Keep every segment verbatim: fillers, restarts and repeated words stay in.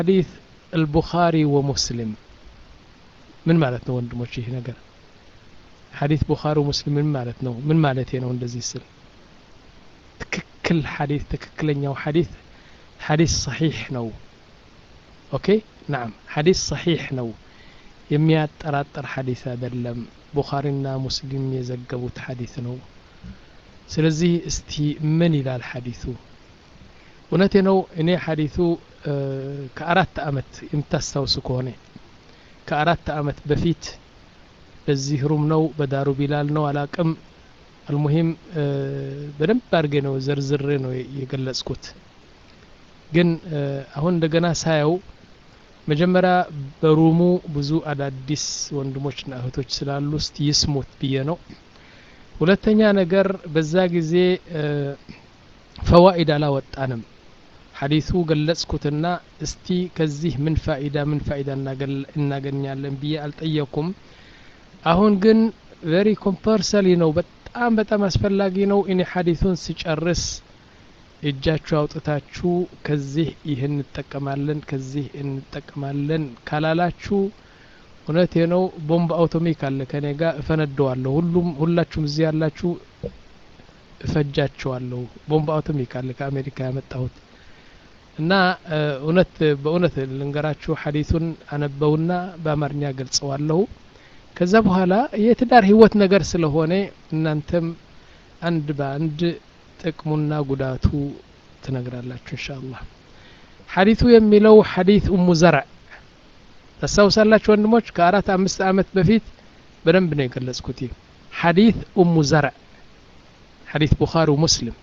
حديث البخاري ومسلم من معناته ወንድሞች ይሄ ነገር حديث بخاري ومسلم من معناته من معناته ነው እንደዚህ ስል ትክክል حديث ትክክለኛው حديث حديث صحيح ነው اوكي نعم حديث صحيح ነው የሚያጠራጥር حديث አይደለም ቡኻሪና ሙስሊም የዘገቡት حديث ነው ስለዚህ እስቲ ምን ይላል حديثu እውነቴ ነው እኔ حديثu ከአራት አመት የምታስታውሱ ከሆነ ከአራት አመት በፊት በዚህ ሩም ነው በዳሩ ቢላል ነው አላቅም المهم በደንብ አድርጌ ነው ዘርዝሬ ነው የገለጽኩት ግን አሁን እንደገና ሳየው መጀመሪያ በሩሙ ብዙ አዳዲስ ወንድሞችና እህቶች ስላሉ እስቲ ይስሙት ብዬ ነው ሁለተኛ ነገር በዛ ጊዜ ፈዋኢድ አላወጣንም حديثو ገለጽኩትና እስቲ ከዚህ ምን ፋኢዳ ምን ፋኢዳ እናገኛለን ብዬ አልጠየኩም አሁን ግን very compulsory ነው በጣም በጣም አስፈላጊ ነው እኔ حديثون ሲጨርስ እጃችሁ አውጥታችሁ ከዚህ ይሄን እንጠቀማለን ከዚህ እንጠቀማለን ካላላችሁ እውነቴ ነው ቦምብ አውቶሚክ አለ ከኔ ጋር እፈነደዋለሁ ሁሉም ሁላችሁም እዚህ ያላችሁ እፈጃችኋለሁ ቦምብ አውቶሚክ አለ ከአሜሪካ ያመጣሁት እና እውነት በእውነት ልንገራችሁ حديثون አነበውና በአማርኛ ገልጸዋለሁ ከዛ በኋላ የትዳር ህይወት ነገር ስለሆነ እናንተም አንድ በአንድ ጥቅሙና ጉዳቱ ትነግራላችሁ ኢንሻአላህ حديثu የሚለው حديث ኡሙ ዘርዕ ተሳውሳላችሁ ወንድሞች ከአራት አምስት አመት በፊት በደንብ ነው የገለጽኩት حديث ኡሙ ዘርዕ حديث ቡኻሪ ወሙስሊም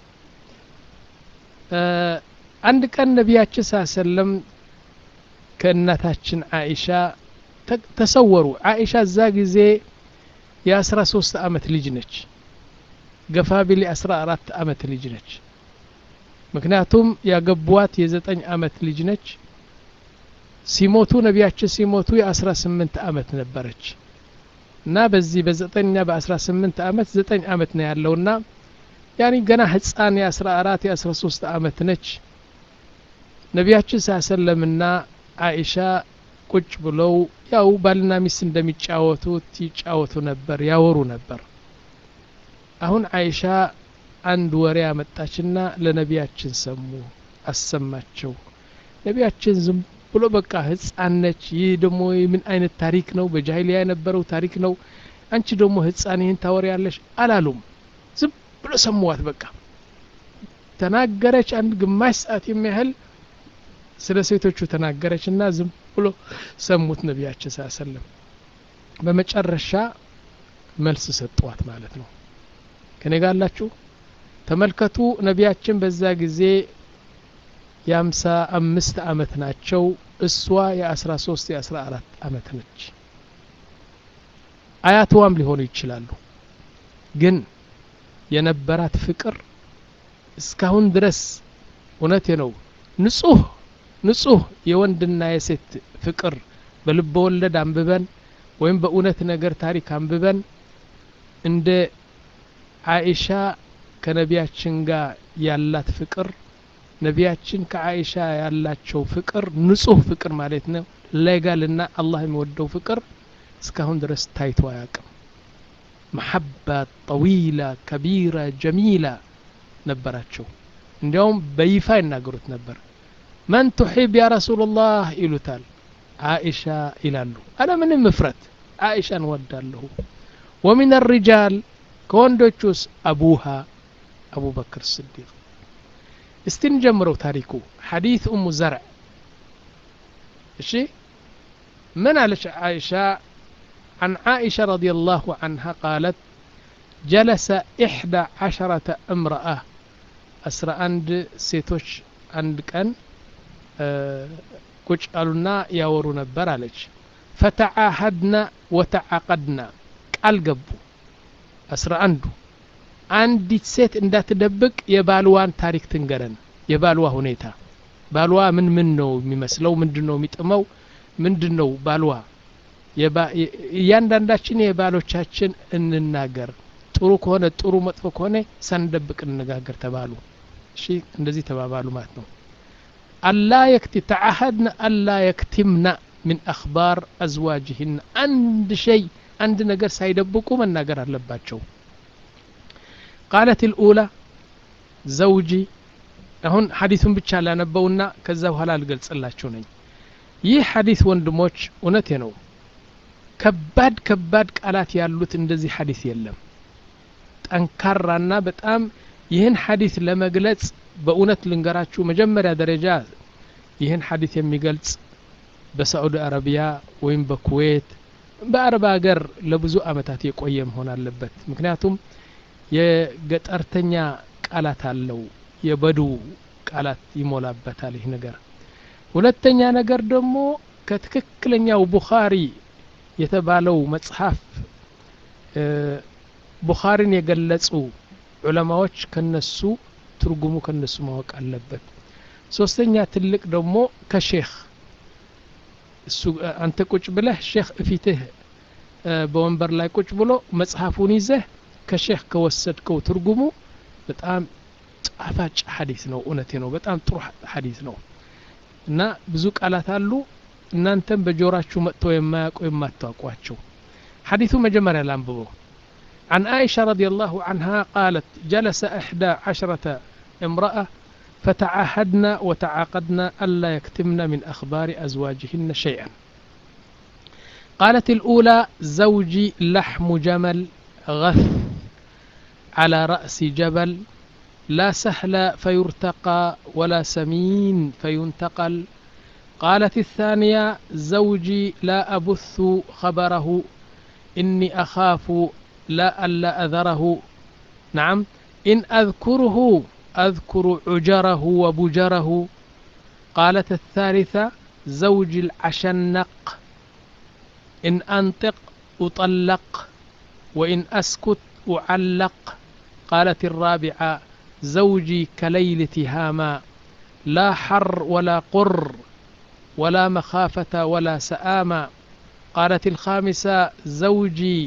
አንድ ቀን ነብያችን ሰለላም ከእናታችን አይሻ ተሰወሩ አይሻ እዛ ጊዜ የ13 አመት ልጅ ነች ገፋቢል አስራ አራት አመት ልጅ ነች ምክንያቱም ያገቧት የ9 አመት ልጅ ነች ሲሞቱ ነብያችን ሲሞቱ የ18 አመት ነበረች እና በዚህ በ9 እና በ18 አመት ዘጠኝ አመት ነው ያለውና ያኒ ገና ህፃን የ14 የ13 አመት ነች ነብያችን ሰለላምና አይሻ ቁጭ ብለው ያው ባልና ሚስት እንደሚጫወቱት ይጫወቱ ነበር ያወሩ ነበር አሁን አይሻ አንድ ወሬ አመጣችና ለነብያችን ሰሙ አሰማቸው ነብያችን ዝም ብሎ በቃ ህፃን ነች ይህ ደግሞ ምን አይነት ታሪክ ነው በጃሂሊያ የነበረው ታሪክ ነው አንቺ ደግሞ ህፃን ይሄን ታወሪያለሽ አላሉም ዝም ብሎ ሰሙዋት በቃ ተናገረች አንድ ግማሽ ሰዓት የሚያህል ስለ ሴቶቹ ተናገረችና ዝም ብሎ ሰሙት ነብያችን ሰለላም በመጨረሻ መልስ ሰጧት ማለት ነው ከኔ ጋር አላችሁ ተመልከቱ ነብያችን በዛ ጊዜ የአምሳ አምስት አመት ናቸው እሷ የ13 የ14 አመት ነች አያቷም ሊሆኑ ይችላሉ ግን የነበራት ፍቅር እስካሁን ድረስ እውነቴ ነው ንጹህ ንጹህ የወንድና የሴት ፍቅር በልብ ወለድ አንብበን ወይም በእውነት ነገር ታሪክ አንብበን እንደ አይሻ ከነቢያችን ጋር ያላት ፍቅር ነቢያችን ከአይሻ ያላቸው ፍቅር ንጹህ ፍቅር ማለት ነው ለጋልና አላህ የሚወደው ፍቅር እስካሁን ድረስ ታይቶ አያውቅም محبة طويلة كبيرة جميلة ነበራቸው እንዲያውም በይፋ ይናገሩት ነበር من تحب يا رسول الله ይሉታል አይሻ ይላሉ አለ ምንም መፍረት አይሻን ወዳለሁ ومن الرجال ከወንዶቹስ አቡሃ አቡ በክር الصديق استن ጀምረው ታሪኩ حديث ام زرع እሺ من على عائشة عن عائشة رضي الله عنها قالت جلس إحدى عشرة امرأة أسرى عند سيتوش عند كان كوش قالونا ياورو نبر عليك فتعاهدنا وتعاقدنا قال قبو أسرى عنده عندي سيت اندا تدبق يبالوان تاريخ تنقرن يبالوا هنيتا بالوا من منو ميمسلو من دنو ميتمو من دنو بالوا ያንዳንዳችን የባሎቻችን እንናገር ጥሩ ከሆነ ጥሩ መጥፎ ከሆነ ሳንደብቅ እንነጋገር ተባሉ እሺ እንደዚህ ተባባሉ ማለት ነው ألا يكتم تعهدن ألا يكتمن من أخبار أزواجهن عند شيء عند نجر سيدبقوا من نجر اللباتشو. قالت الأولى زوجي هون حديث بتشال نبونا كذا وهلا القلص الله شوني ይህ ሐዲስ ወንድሞች እውነቴ ነው ከባድ ከባድ ቃላት ያሉት እንደዚህ ሐዲስ የለም ጠንካራና በጣም ይህን ሐዲስ ለመግለጽ በእውነት ልንገራችሁ መጀመሪያ ደረጃ ይህን ሐዲስ የሚገልጽ በሳዑዲ አረቢያ ወይም በኩዌት በአረብ ሀገር ለብዙ አመታት የቆየ መሆን አለበት ምክንያቱም የገጠርተኛ ቃላት አለው የበዱ ቃላት ይሞላበታል ይህ ነገር ሁለተኛ ነገር ደግሞ ከትክክለኛው ቡኻሪ የተባለው መጽሐፍ ቡኻሪን የገለጹ ዑለማዎች ከነሱ ትርጉሙ ከነሱ ማወቅ አለበት ሶስተኛ ትልቅ ደግሞ ከሼኽ እሱ አንተ ቁጭ ብለህ ሼኽ እፊትህ በወንበር ላይ ቁጭ ብሎ መጽሐፉን ይዘህ ከሼኽ ከወሰድከው ትርጉሙ በጣም ጣፋጭ ሐዲስ ነው እውነቴ ነው በጣም ጥሩ ሐዲስ ነው እና ብዙ ቃላት አሉ እናንተም በጆራችሁ መጥተው የማያውቁ የማታውቋቸው ሐዲሱ መጀመሪያ ላንብበው عن عائشة رضي الله عنها قالت جلس إحدى عشرة امرأة فتعاهدنا وتعاقدنا ألا يكتمن من أخبار أزواجهن شيئا قالت الأولى زوجي لحم جمل غث على رأس جبل لا سهل فيرتقى ولا سمين فينتقل قالت الثانية زوجي لا أبث خبره إني أخاف لا ألا أذره نعم إن أذكره أذكر عجره وبجره قالت الثالثة زوجي العشنق إن أنطق أطلق وإن أسكت أعلق قالت الرابعة زوجي كليل تهاما لا حر ولا قر ولا مخافة ولا سآما قالت الخامسة زوجي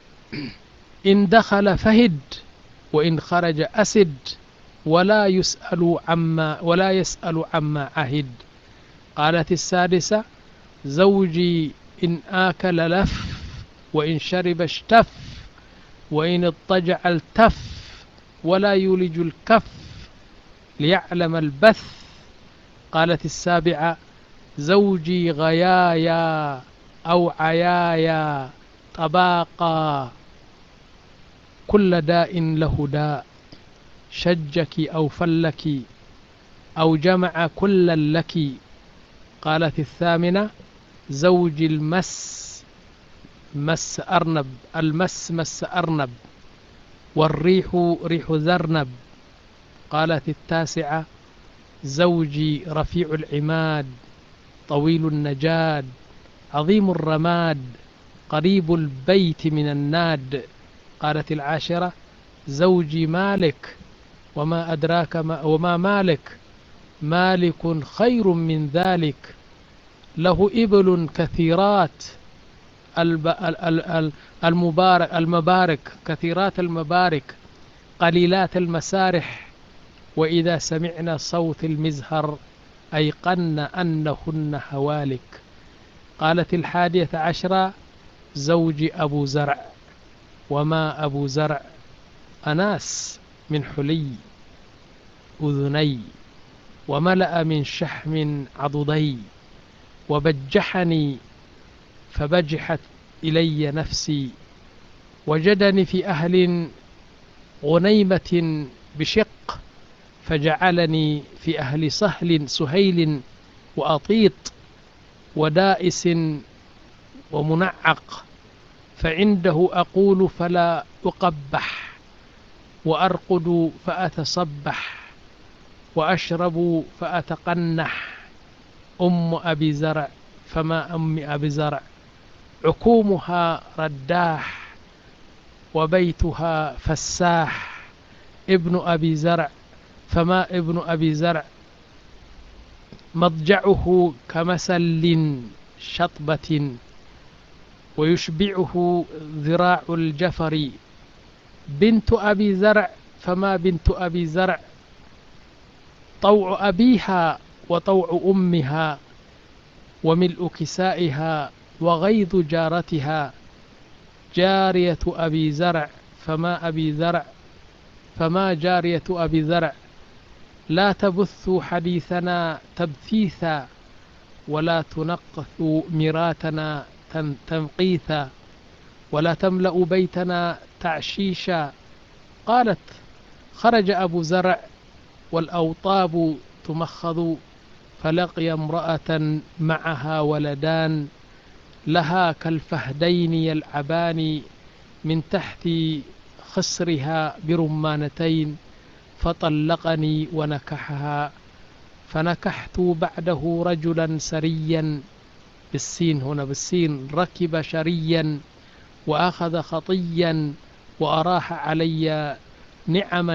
إن دخل فهد وإن خرج أسد ولا يسأل عما ولا يسأل عما عهد قالت السادسة زوجي إن آكل لف وإن شرب اشتف وإن اضطجع التف ولا يولج الكف ليعلم البث قالت السابعة زوجي غيايا أو عيايا طباقا كل داء له داء شجك أو فلك أو جمع كلا لك قالت الثامنة زوجي المس مس أرنب المس مس أرنب والريح ريح ذرنب قالت التاسعة زوجي رفيع العماد طويل النجاد عظيم الرماد قريب البيت من الناد قالت العاشرة زوجي مالك وما أدراك ما وما مالك مالك خير من ذلك له إبل كثيرات المبارك المبارك كثيرات المبارك قليلات المسارح وإذا سمعنا صوت المزهر أيقن أنهن هوالك قالت الحادية عشرة زوجي أبو زرع وما أبو زرع أناس من حلي أذني وملأ من شحم عضدي وبجحني فبجحت إلي نفسي وجدني في أهل غنيمة بشق فجعلني في أهل سهل سهيل وأطيط ودائس ومنعق فعنده أقول فلا أقبح وأرقد فأتصبح وأشرب فأتقنح أم أبي زرع فما أم أبي زرع عكومها رداح وبيتها فساح ابن أبي زرع فما ابن أبي زرع مضجعه كمسل شطبة ويشبعه ذراع الجفر بنت أبي زرع فما بنت أبي زرع طوع أبيها وطوع أمها وملء كسائها وغيظ جارتها جارية أبي زرع فما أبي زرع فما جارية أبي زرع لا تبثوا حديثنا تبثيثا ولا تنقثوا مراتنا تنقيثا ولا تملأ بيتنا تعشيشا. قالت خرج أبو زرع والأوطاب تمخض فلقي امرأة معها ولدان لها كالفهدين يلعبان من تحت خصرها برمانتين فطلقني ونكحها فنكحت بعده رجلا سريا بالسين هنا بالسين ركب شريا وأخذ خطيا وأراح علي نعما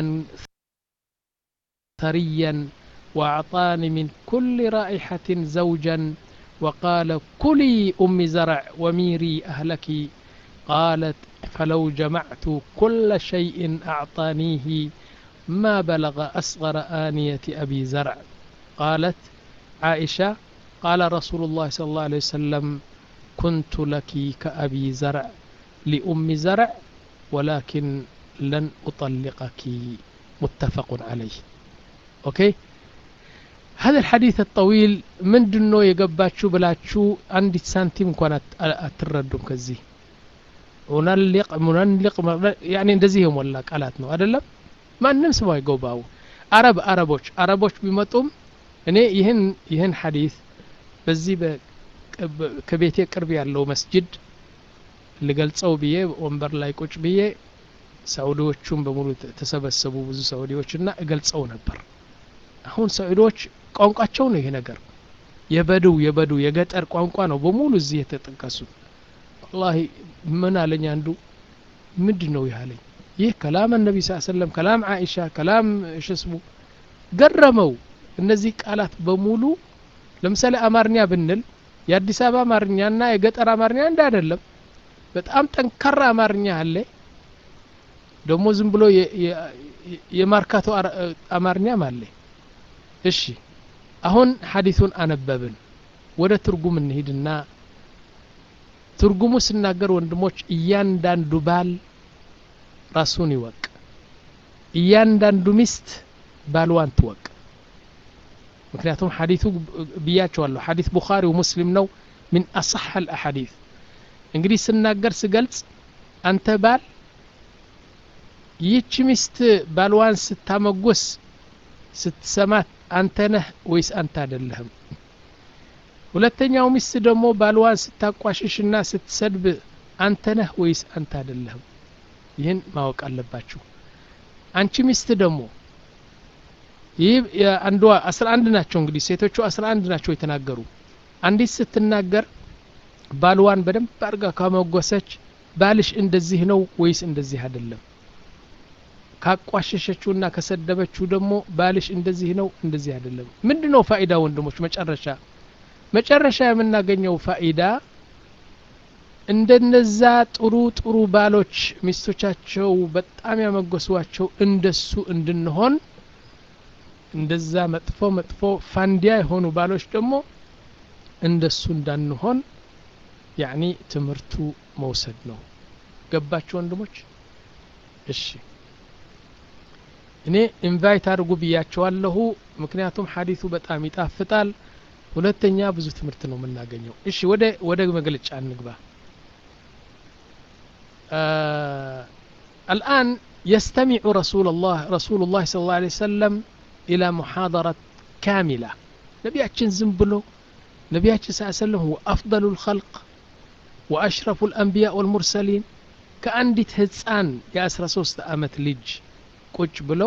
ثريا وأعطاني من كل رائحة زوجا وقال كلي أم زرع وميري أهلك. قالت فلو جمعت كل شيء أعطانيه ما بلغ أصغر آنية أبي زرع. قالت عائشة قال رسول الله صلى الله عليه وسلم كنت لك كأبي زرع لأم زرع ولكن لن أطلقك. متفق عليه. أوكي. هذا الحديث الطويل من دنو يقباتشو بلاتشو عندي سانتيم كانت أتردم كزي ونلق منلق يعني እንደዚህም ወላ ቃላት ነው አይደለም ማንም ሰው አይገባው አረብ አረቦች አረቦች ቢመጡም እኔ ይህን ይህን ሐዲስ በዚህ ከቤቴ ቅርብ ያለው መስጂድ ልገልጸው ብዬ ወንበር ላይ ቁጭ ብዬ ሳውዲዎቹም በሙሉ ተሰበሰቡ ብዙ ሳውዲዎችና እገልጸው ነበር። አሁን ሳውዲዎች ቋንቋቸው ነው ይሄ ነገር የበዱ የበዱ የገጠር ቋንቋ ነው በሙሉ እዚህ የተጠቀሱት። والله من አለኝ አንዱ ምንድነው ያለኝ ይህ ከላም ነብይ ሰለላሁ ዐለይሂ ወሰለም ከላም አይሻ ከላም ሽስሙ ገረመው። እነዚህ ቃላት በሙሉ ለምሳሌ አማርኛ ብንል የአዲስ አበባ አማርኛና የገጠር አማርኛ እንደ አይደለም። በጣም ጠንካራ አማርኛ አለ ደግሞ ዝም ብሎ የማርካቶ አማርኛም አለ። እሺ አሁን ሐዲሱን አነበብን ወደ ትርጉም እንሂድና ትርጉሙ ሲናገር ወንድሞች እያንዳንዱ ባል ራሱን ይወቅ፣ እያንዳንዱ ሚስት ባልዋን ትወቅ። ምክንያቱም ሐዲሱ ብያቸዋለሁ ሐዲስ ቡኻሪ ወሙስሊም ነው من أصح الأحاديث። እንግዲህ ሲናገር ሲገልጽ አንተ ባል ይህች ሚስት ባልዋን ስታመጎስ ስትሰማት አንተ ነህ ወይስ አንተ አይደለህም? ሁለተኛው ሚስት ደግሞ ባልዋን ስታቋሽሽና ስትሰድብ አንተ ነህ ወይስ አንተ አይደለህም? ይህን ማወቅ አለባችሁ። አንቺ ሚስት ደግሞ ይህ አንዷ አስራ አንድ ናቸው እንግዲህ ሴቶቹ አስራ አንድ ናቸው የተናገሩ። አንዲት ስትናገር ባልዋን በደንብ አርጋ ካመጎሰች ባልሽ እንደዚህ ነው ወይስ እንደዚህ አይደለም? ካቋሸሸችውና ከሰደበችው ደግሞ ባልሽ እንደዚህ ነው እንደዚህ አይደለም? ምንድነው ፋይዳ ወንድሞች? መጨረሻ መጨረሻ የምናገኘው ፋይዳ እንደነዛ ጥሩ ጥሩ ባሎች ሚስቶቻቸው በጣም ያመጎሷቸው እንደሱ እንድንሆን እንደዛ መጥፎ መጥፎ ፋንዲያ የሆኑ ባሎች ደግሞ እንደሱ እንዳንሆን ያኒ ትምርቱ መውሰድ ነው። ገባችሁ ወንድሞች? እሺ እኔ ኢንቫይት አድርጉ ብያቸዋለሁ ምክንያቱም ሐዲሱ በጣም ይጣፍጣል። ሁለተኛ ብዙ ትምህርት ነው የምናገኘው። እሺ ወደ ወደ መግለጫ እንግባ። الآن يستمع رسول الله رسول الله صلى الله عليه وسلم إلى محاضرة كاملة. نبياتشن زنبلو نبياتشن صلى الله عليه وسلم هو أفضل الخلق وأشرف الأنبياء والمرسلين. كأندي تهزان يا أسرى سوست أمت لج كوش بلو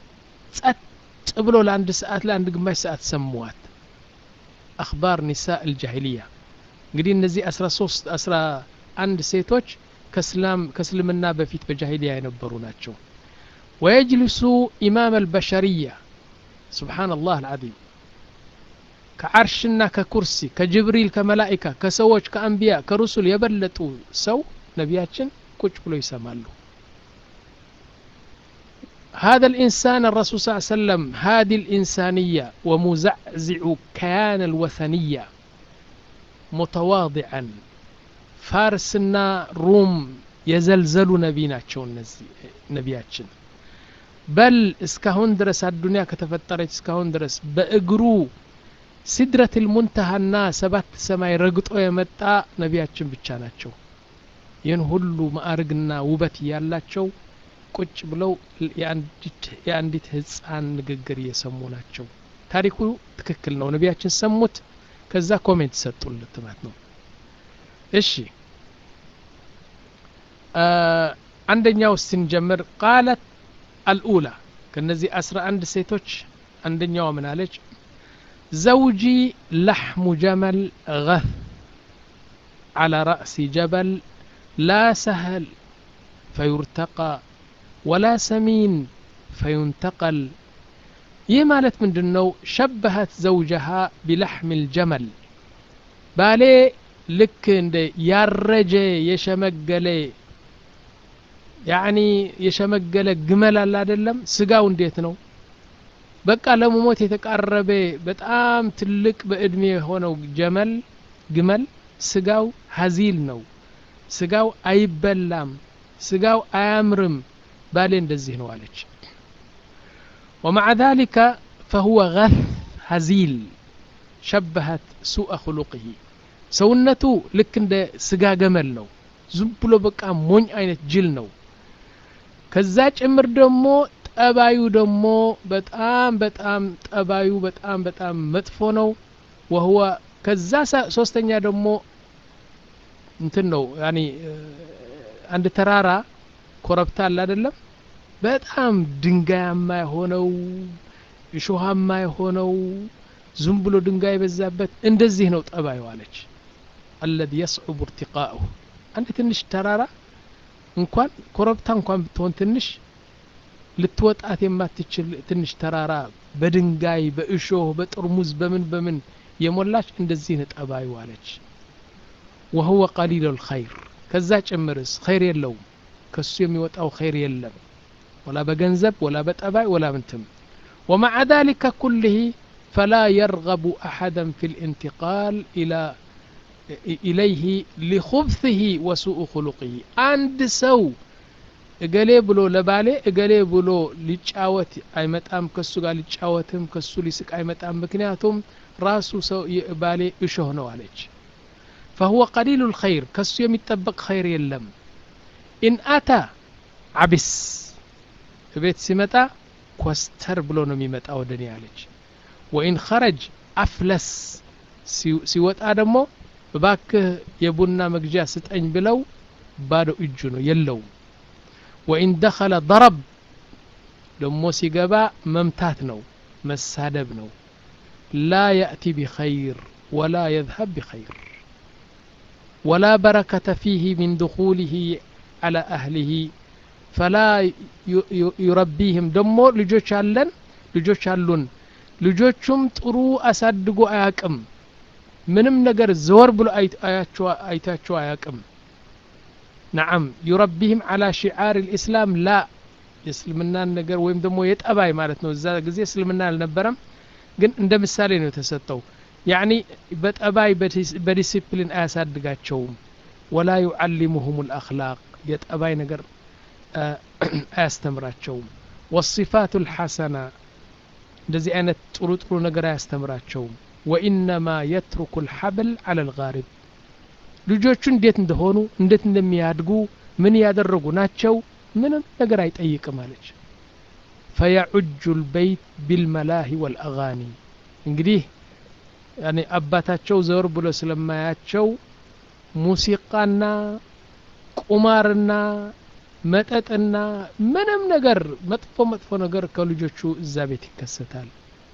تبلو لعند ساعات لعند قماش ساعات سموات أخبار نساء الجاهلية. قدين نزي أسرى سوست أسرى عند سيتوش كسلام كسلمنا بفيت بجاهلية ينبروناتشو ويجلس إمام البشرية سبحان الله العظيم كعرشنا ككرسي كجبريل كملائكة كسوج كأنبياء كرسل يبلتوا سو نبياتشن كوش بلو يسمالو. هذا الإنسان الرسول صلى الله عليه وسلم هادي الإنسانية ومزعزع كيان الوثنية متواضعا فارسنا روم يزلزل نبيناتشو نبياتشن بل اسكهون درس الدنيا كتفترت اسكهون درس بأقرو سدرة المنتهى الناس سبات سماي رقطو يمتع نبياتشن بتشاناتشو ينهلو مآرقنا وبتي يالاتشو ቁጭ ብለው የአንዲት ህፃን ንግግር እየሰሙ ናቸው ታሪኩ ትክክል ነው ነቢያችን ሰሙት ከዛ ኮሜንት ሰጡለት ማለት ነው እሺ አንደኛው ስንጀምር قالت الاولى ከነዚህ አስራ አንድ ሴቶች አንደኛው ምን አለች زوجي لحم جمل غث على رأس جبل لا سهل فيرتقى ولا سمين فينتقل يمالت من دنو شبهت زوجها بلحم الجمل بالي لك يارجي يشمقلي يعني يشمقل جمل لا دلم سقاو انديت نو بقى لما موت يتقرب بتام تلك بادمي هونو جمل جمل سقاو هزيل نو سقاو ايبلام سقاو ايامرم بالين دزيه نوالج ومع ذلك فهو غث هزيل شبهت سوء خلقه سونته لك اند سقا جمل نو زبلو بقى مون አይነት ጅል ነው ከዛ ጭምር ደግሞ ጠባዩ ደግሞ በጣም በጣም ጠባዩ በጣም በጣም መጥፎ ነው وهو ከዛ ሶስተኛ ደግሞ እንትን ነው ያኒ አንድ ተራራ ኮረብታ አለ አይደለም በጣም ድንጋያማ የሆነው እሾሃማ የሆነው ዝም ብሎ ድንጋይ በዛበት እንደዚህ ነው ጠባዩ አለች الذي يصعب ارتقاؤه አንድ ትንሽ ተራራ እንኳን ኮረብታ እንኳን ብትሆን ትንሽ ልትወጣት የማትችል ትንሽ ተራራ በድንጋይ በእሾህ በጥርሙዝ በምን በምን የሞላች እንደዚህ ነው ጠባዩ አለች وهو قليل الخير ከዛ ጭምርስ خير የለውም ከሱ የሚወጣው خير የለም ولا بجنزب ولا بتأبع ولا بنتم ومع ذلك كله فلا يرغب أحدا في الانتقال إلى إليه لخبثه وسوء خلقه عند سو اقلي بلو لبالي اقلي بلو لتشاوت اي متام كسو قال لتشاوتهم كسو لسك اي متام بكنياتهم راسو سو يقبالي اشهنو عليك فهو قليل الخير كسو يمتطبق خير يلم إن أتى عبس بيت سمتا كوستر بلو ነው የሚመጣው ወደኔ አለች وإن خرج أفلس ሲወጣ ደግሞ ባክህ የቡና መግጃ ስጠኝ ብለው ባዶ እጁ ነው የለው وإن دخل ضرب ደሞ ሲገባ መምታት ነው መሳደብ ነው لا يأتي بخير ولا يذهب بخير ولا بركة فيه من دخوله على أهله فلا يربيهم دمو ልጆች አለን ልጆች አሉን ልጆቹም ጥሩ አሳድጎ አያቅም ምንም ነገር ዘወር ብሎ አይታቸው አይታቸው አያቅም نعم يربيهم على شعار الإسلام لا እስልምና ነገር ወይም ደግሞ የጠባይ ማለት ነው እዛ ጊዜ እስልምና አልነበረም ግን እንደ ምሳሌ ነው ተሰጠው يعني በጠባይ በዲሲፕሊን አያሳድጋቸውም ولا يعلمهم الأخلاق የጠባይ ነገር አያስተምራቸውም والصفات الحسنة እንደዚህ አይነት ጥሩ ጥሩ ነገር አያስተምራቸውም وإنما يترك الحبل على الغارب ልጆቹ እንዴት እንደሆኑ እንዴት እንደሚያድጉ ምን ያደረጉ ናቸው ምንም ነገር አይጠይቅም አለች فيعج البيت بالملاهي والأغاني እንግዲህ يعني አባታቸው ዘወር ብሎ ስለማያቸው ሙዚቃና ቁማርና መጠጥና ምንም ነገር መጥፎ መጥፎ ነገር ከልጆቹ እዛ ቤት ይከሰታል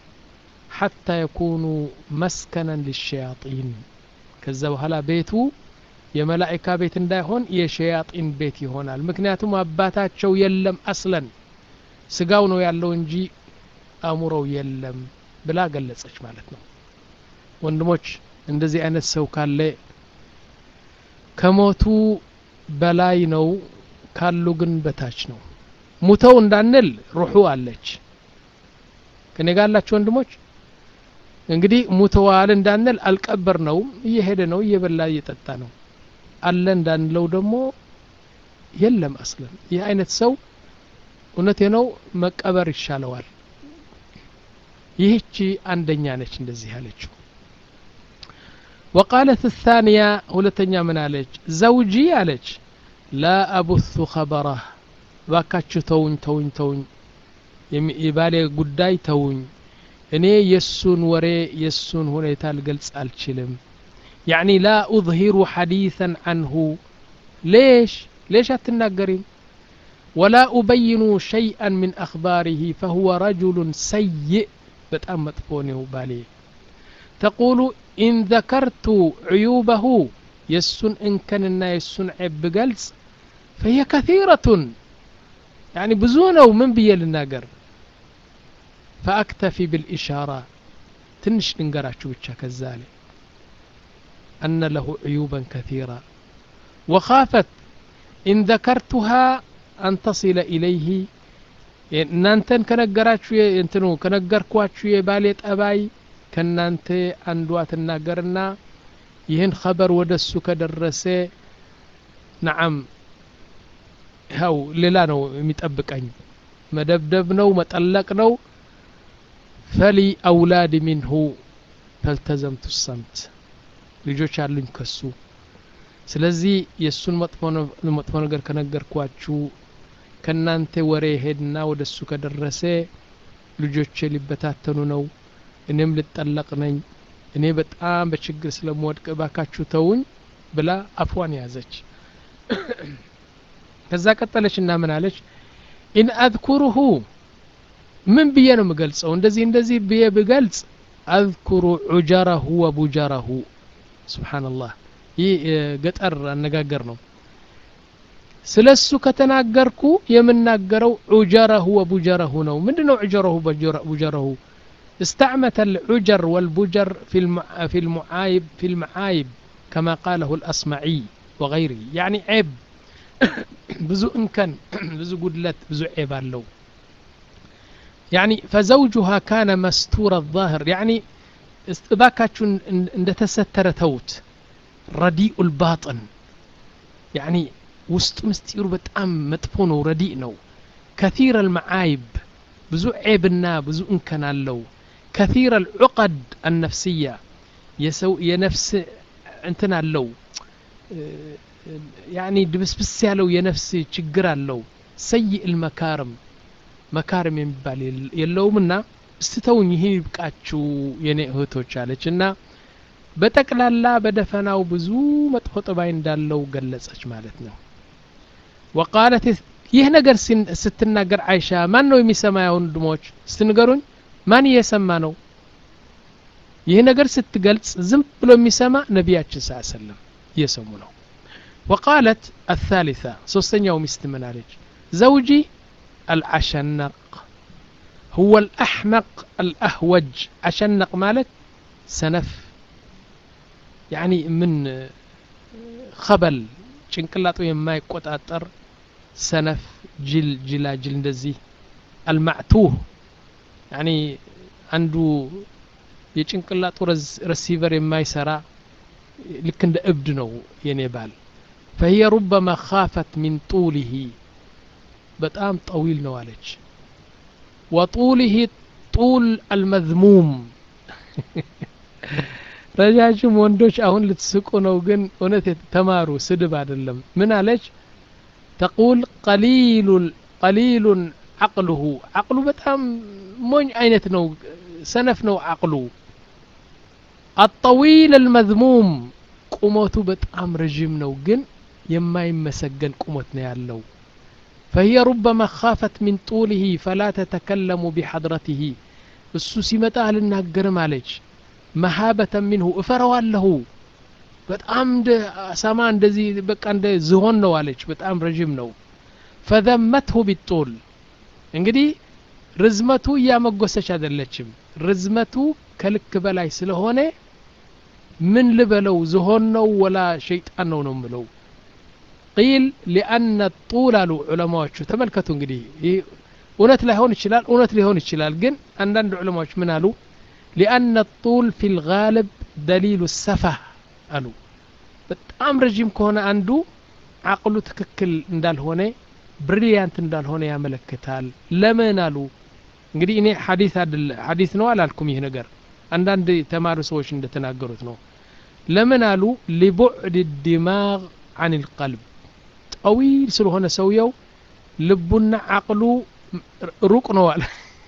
حتى يكونوا مسكنا للشياطين ከዛ በኋላ ቤቱ የመላእክት ቤት እንዳይሆን የሸያጢን ቤት ይሆናል ምክንያቱም አባታቸው የለም አስለን ስጋው ነው ያለው እንጂ አእምሮው የለም ብላ ገለጸች ማለት ነው ወንድሞች እንደዚህ አይነት ሰው ካለ ከሞቱ በላይ ነው ካሉ ግን በታች ነው ሙተው እንዳንል ሩሑ አለች ከኔ ጋር ያላችሁ ወንድሞች እንግዲህ ሙተዋል እንዳንል አልቀበር ነው እየሄደ ነው እየበላ እየጠጣ ነው አለ እንዳንለው ደግሞ የለም አስለን ይህ አይነት ሰው እውነቴ ነው መቀበር ይሻለዋል ይህቺ አንደኛ ነች እንደዚህ ያለችው وقالت الثانية ሁለተኛ ምን አለች زوجي አለች لا أبث خبره ባካችሁ ተውኝ ተውኝ ተውኝ የባሌ ጉዳይ ተውኝ እኔ የሱን ወሬ የሱን ሁኔታ ልገልጽ አልችልም يعني لا أظهر حديثا عنه ليش ليش أتناقرين ولا أبين شيئا من أخباره فهو رجل سيء بتأم مطفونه بالي تقول إن ذكرت عيوبه يسن إن كان يسن عيب بقلص فهي كثيرة يعني بزونه من بيل الناقر فأكتفي بالإشارة تنش ننقرأ شو كالزالي أن له عيوبا كثيرة وخافت إن ذكرتها أن تصل إليه نانتن كنقراتشو ينتنو كنقركواتشو يباليت أباي كنانت أندوات الناقرنا يهن خبر ودسو كدرسي نعم هاو للانو متأبكين مدبدبنو متألقنو فلي أولاد منه فالتزمت الصمت ልጆች አሉኝ ከሱ ስለዚህ የሱን መጥፎ ነገር ከነገርኳችሁ ከናንተ ወሬ ሄድና ወደሱ ከደረሰ ልጆቼ ሊበታተኑ ነው እኔም ልጠለቅ ነኝ እኔ በጣም በችግር ስለምወድቅ ባካችሁ ተውኝ ብላ አፍዋን ያዘች ከዛ ቀጠለችና ምን አለች ኢን አذكره ምን ብዬ ነው የምገልጸው እንደዚህ እንደዚህ ብዬ ብገልጽ اذكر عجره وبجره سبحان الله ይህ ገጠር አነጋገር ነው ስለሱ ከተናገርኩ የምናገረው ዑጀረሁ ወቡጀረሁ ነው ምንድነው ዑጀረሁ ወቡጀረሁ استعمت العجر والبجر في في المعايب في المعايب كما قاله الأصمعي وغيره يعني عيب بزو إنكان بزو قدلت بزو عيب له يعني فزوجها كان مستور الظاهر يعني استباكاتشون اند تستر توت رديء الباطن يعني وسط مستير بتأم متفونه رديء نو كثير المعايب بزو عيبنا بزو إنكان له كثير العقد النفسية يسو ينفس انتنا له يعني دبسبس ያለው የነፍስ ችግር አለው سيء المكارم መካረም የሚባል የለውምና استተውኝ ይሄ ይብቃችሁ የኔ እህቶች አለችና በተክላላ በደፈናው ብዙ መጥፎ ጠባይ እንዳለው ገለጸች ማለት ነው وقالت ይህ ነገር ስትናገር አይሻ ማን ነው የሚሰማው ወንድሞች ስትንገሩኝ ማን እየሰማ ነው ይህ ነገር ስትገልጽ ዝም ብሎ የሚሰማ ነብያችን ሰለላሁ ዐለይሂ ወሰለም እየሰሙ ነው وقالت الثالثة ሶስተኛው ሚስት ምን አለች زوجي العشنق هو الأحمق الأهوج عشنق مالك سنف يعني من خبل ጭንቅላቱ የማይቆጣጠር سنف جل جلاجل እንደዚህ المعتوه يعني አንዱ የጭንቅላቱ رسيفر የማይሰራ ልክ እንደ እብድ ነው የኔ ባል فهي ربما خافت من طوله በጣም طويل ነው አለች وطوله طول المذموم ረጃጅም ወንዶች አሁን ልትስቁ ነው ግን እውነት ተማሩ ስድብ አይደለም ምን አለች تقول قليل قليل عقله عقله በጣም ሞኝ አይነት ነው ሰነፍ ነው عقله الطويل المذموم ቁመቱ በጣም ረጅም ነው ግን የማይመሰገን ቁመት ነው ያለው فهي ربما خافت من طوله فلا تتكلم بحضرته እሱ ሲመጣ አልናገርም አለች مهابة منه እፈራዋለሁ በጣም እንደ አሳማ እንደዚህ በቃ እንደ ዝሆን ነው አለች በጣም ረጅም ነው فذمته بالطول እንግዲህ ርዝመቱ ያመጎሰች አይደለችም ርዝመቱ ከልክ በላይ ስለሆነ ምን ልበለው ዝሆን ነው ወላ ሸይጣን ነው ነው ምለው قيل لأن الطول علماء تملكتوا እንግዲህ እውነት ላይሆን ይችላል እውነት ሊሆን ይችላል ግን አንዳንድ ዑለማዎች ምን አሉ لأن الطول في الغالب دليل السفه አሉ በጣም ረጅም ከሆነ አንዱ አቅሉ ትክክል እንዳልሆነ ብሪሊያንት እንዳልሆነ ያመለክታል ለምን አሉ እንግዲህ እኔ ሐዲስ አይደል ሐዲስ ነው አላልኩም ይሄ ነገር አንዳንድ ተማሩ ሰዎች እንደተናገሩት ነው ለምን አሉ لبعد الدماغ عن القلب طويل ስለሆነ ሰውየው ልቡና አቅሉ ሩቅ ነው አለ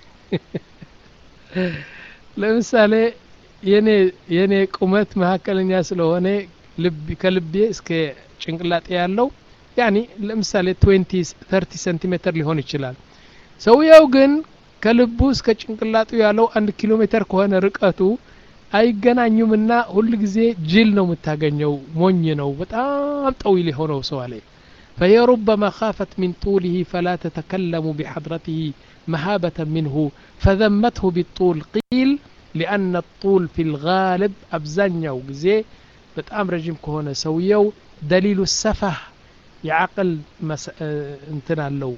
ለምሳሌ የኔ የኔ ቁመት መካከለኛ ስለሆነ ልብ ከልቤ እስከ ጭንቅላጤ ያለው ያኒ ለምሳሌ عشرين ثلاثين ሴንቲሜትር ሊሆን ይችላል ሰውየው ግን ከልቡ እስከ ጭንቅላጡ ያለው አንድ ኪሎ ሜትር ከሆነ ርቀቱ አይገናኙምና ሁሉ ጊዜ ጅል ነው የምታገኘው ሞኝ ነው በጣም طويل የሆነው ሰው አለ فهي ربما خافت من طوله فلا تتكلم بحضرته مهابة منه فذمته بالطول قيل لأن الطول في الغالب أبزانيو جزي بتأم رجيم كهونة سويو دليل السفه يعقل مس... انتنا اللو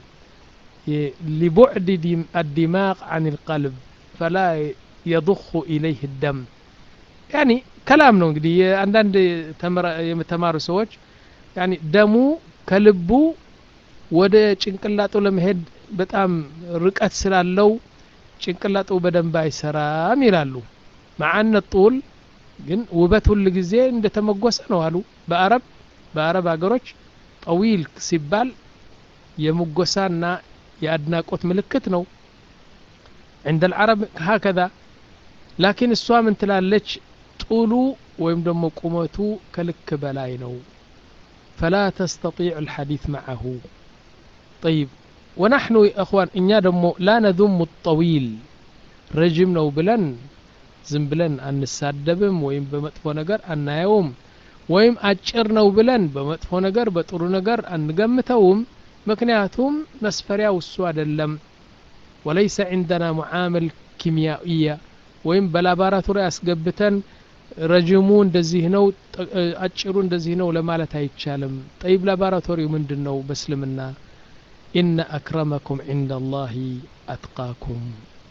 لبعد الدماغ عن القلب فلا يضخ إليه الدم يعني كلام نو እንግዲህ አንዳንድ የተማሩ ሰዎች يعني دمو ከልቡ ወደ ጭንቅላቱ ለመሄድ በጣም ርቀት ስላለው ጭንቅላቱ በደንብ አይሰራም ይላሉ مع ان الطول ግን ውበት ሁሉ ጊዜ እንደተመጎሰ ነው አሉ በአረብ በአረብ ሀገሮች طويل ሲባል የሙጎሳና የአድናቆት ምልክት ነው عند العرب هكذا لكن እሷ ምን ትላለች ጡሉ ወይም ደግሞ ቁመቱ ከልክ በላይ ነው فلا تستطيع الحديث معه طيب ونحن يا اخوان إننا دمو لا نذم الطويل رجم ነው ብለን ዝም ብለን አንሳደብም ወይም በመጥፎ ነገር አናየውም ወይም አጭር ነው ብለን በመጥፎ ነገር በጥሩ ነገር አንገምተውም ምክንያቱም መስፈሪያው እሱ አይደለም وليس عندنا معامل كيميائية ወይም በላቦራቶሪ አስገብተን ረጅሙ እንደዚህ ነው አጭሩ እንደዚህ ነው ለማለት አይቻልም طيب ላቦራቶሪው ምንድነው በእስልምና إن أكرمكم عند الله أتقاكم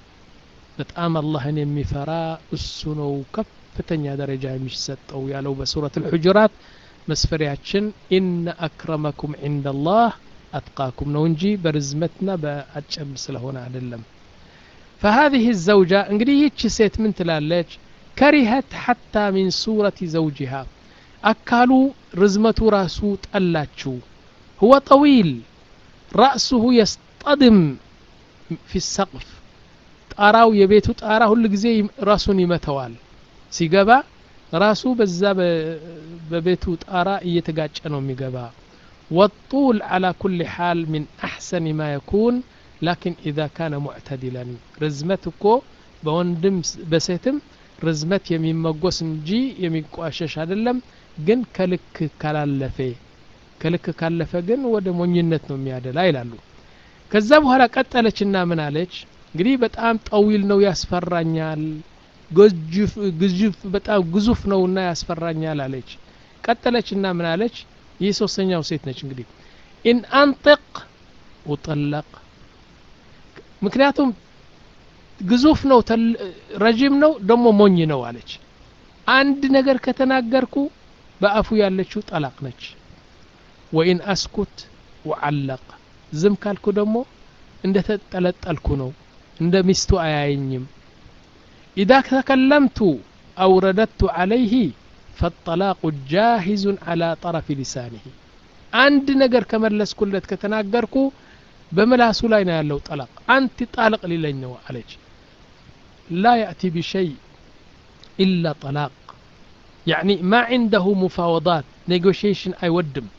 በጣም አላህን የሚፈራ እሱ ነው ከፍተኛ ደረጃ የሚሰጠው ያለው በሱረት الحجرات መስፈሪያችን إن أكرمكم عند الله أتقاكم ነው እንጂ በርዝመትና በአጭር ስለሆነ አይደለም فهذه الزوجة እንግዲህ ይህች ሴት ምን ትላለች كرهت حتى من صورة زوجها أكالو رزمة راسو تألاتشو هو طويل رأسه يصطدم في السقف تاراو يبيتو تاراو اللي زي راسو يمتوال سيقبا راسو بزا ببيتو تارا يتقاجنو ميقبا والطول على كل حال من أحسن ما يكون لكن إذا كان معتدلا رزمتكو بوندم بسيتم رزمت የሚመጎስ እንጂ የሚቋሸሽ አይደለም ግን ከልክ ካላለፈ ከልክ ካለፈ ግን ወደ ሞኝነት ነው የሚያደላ ይላሉ ከዛ በኋላ ቀጠለችና ምን አለች እንግዲህ በጣም طويل ነው ያስፈራኛል ግዙፍ ግዙፍ በጣም ግዙፍ ነውና ያስፈራኛል አለች ቀጠለችና ምን አለች ይህ ሶስተኛው ሴት ነች እንግዲህ ان انطق وطلق ምክንያቱም ግዙፍ ነው ረጅም ነው ደሞ ሞኝ ነው አለች አንድ ነገር ከተናገርኩ በአፉ ያለችው ጠላቅ ነች وان اسكت وعلق ዝም ካልኩ ደሞ እንደተጠለጠልኩ ነው እንደ ሚስቱ አያየኝም اذا تكلمت او رددت عليه فالطلاق جاهز على طرف لسانه አንድ ነገር ከመለስኩለት ከተናገርኩ በመላሱ ላይ ነው ያለው ጠላቅ አንተ ጣልቅ ሊለኝ ነው አለች لا يأتي بشيء إلا طلاق يعني ما عنده مفاوضات negotiation አይወድም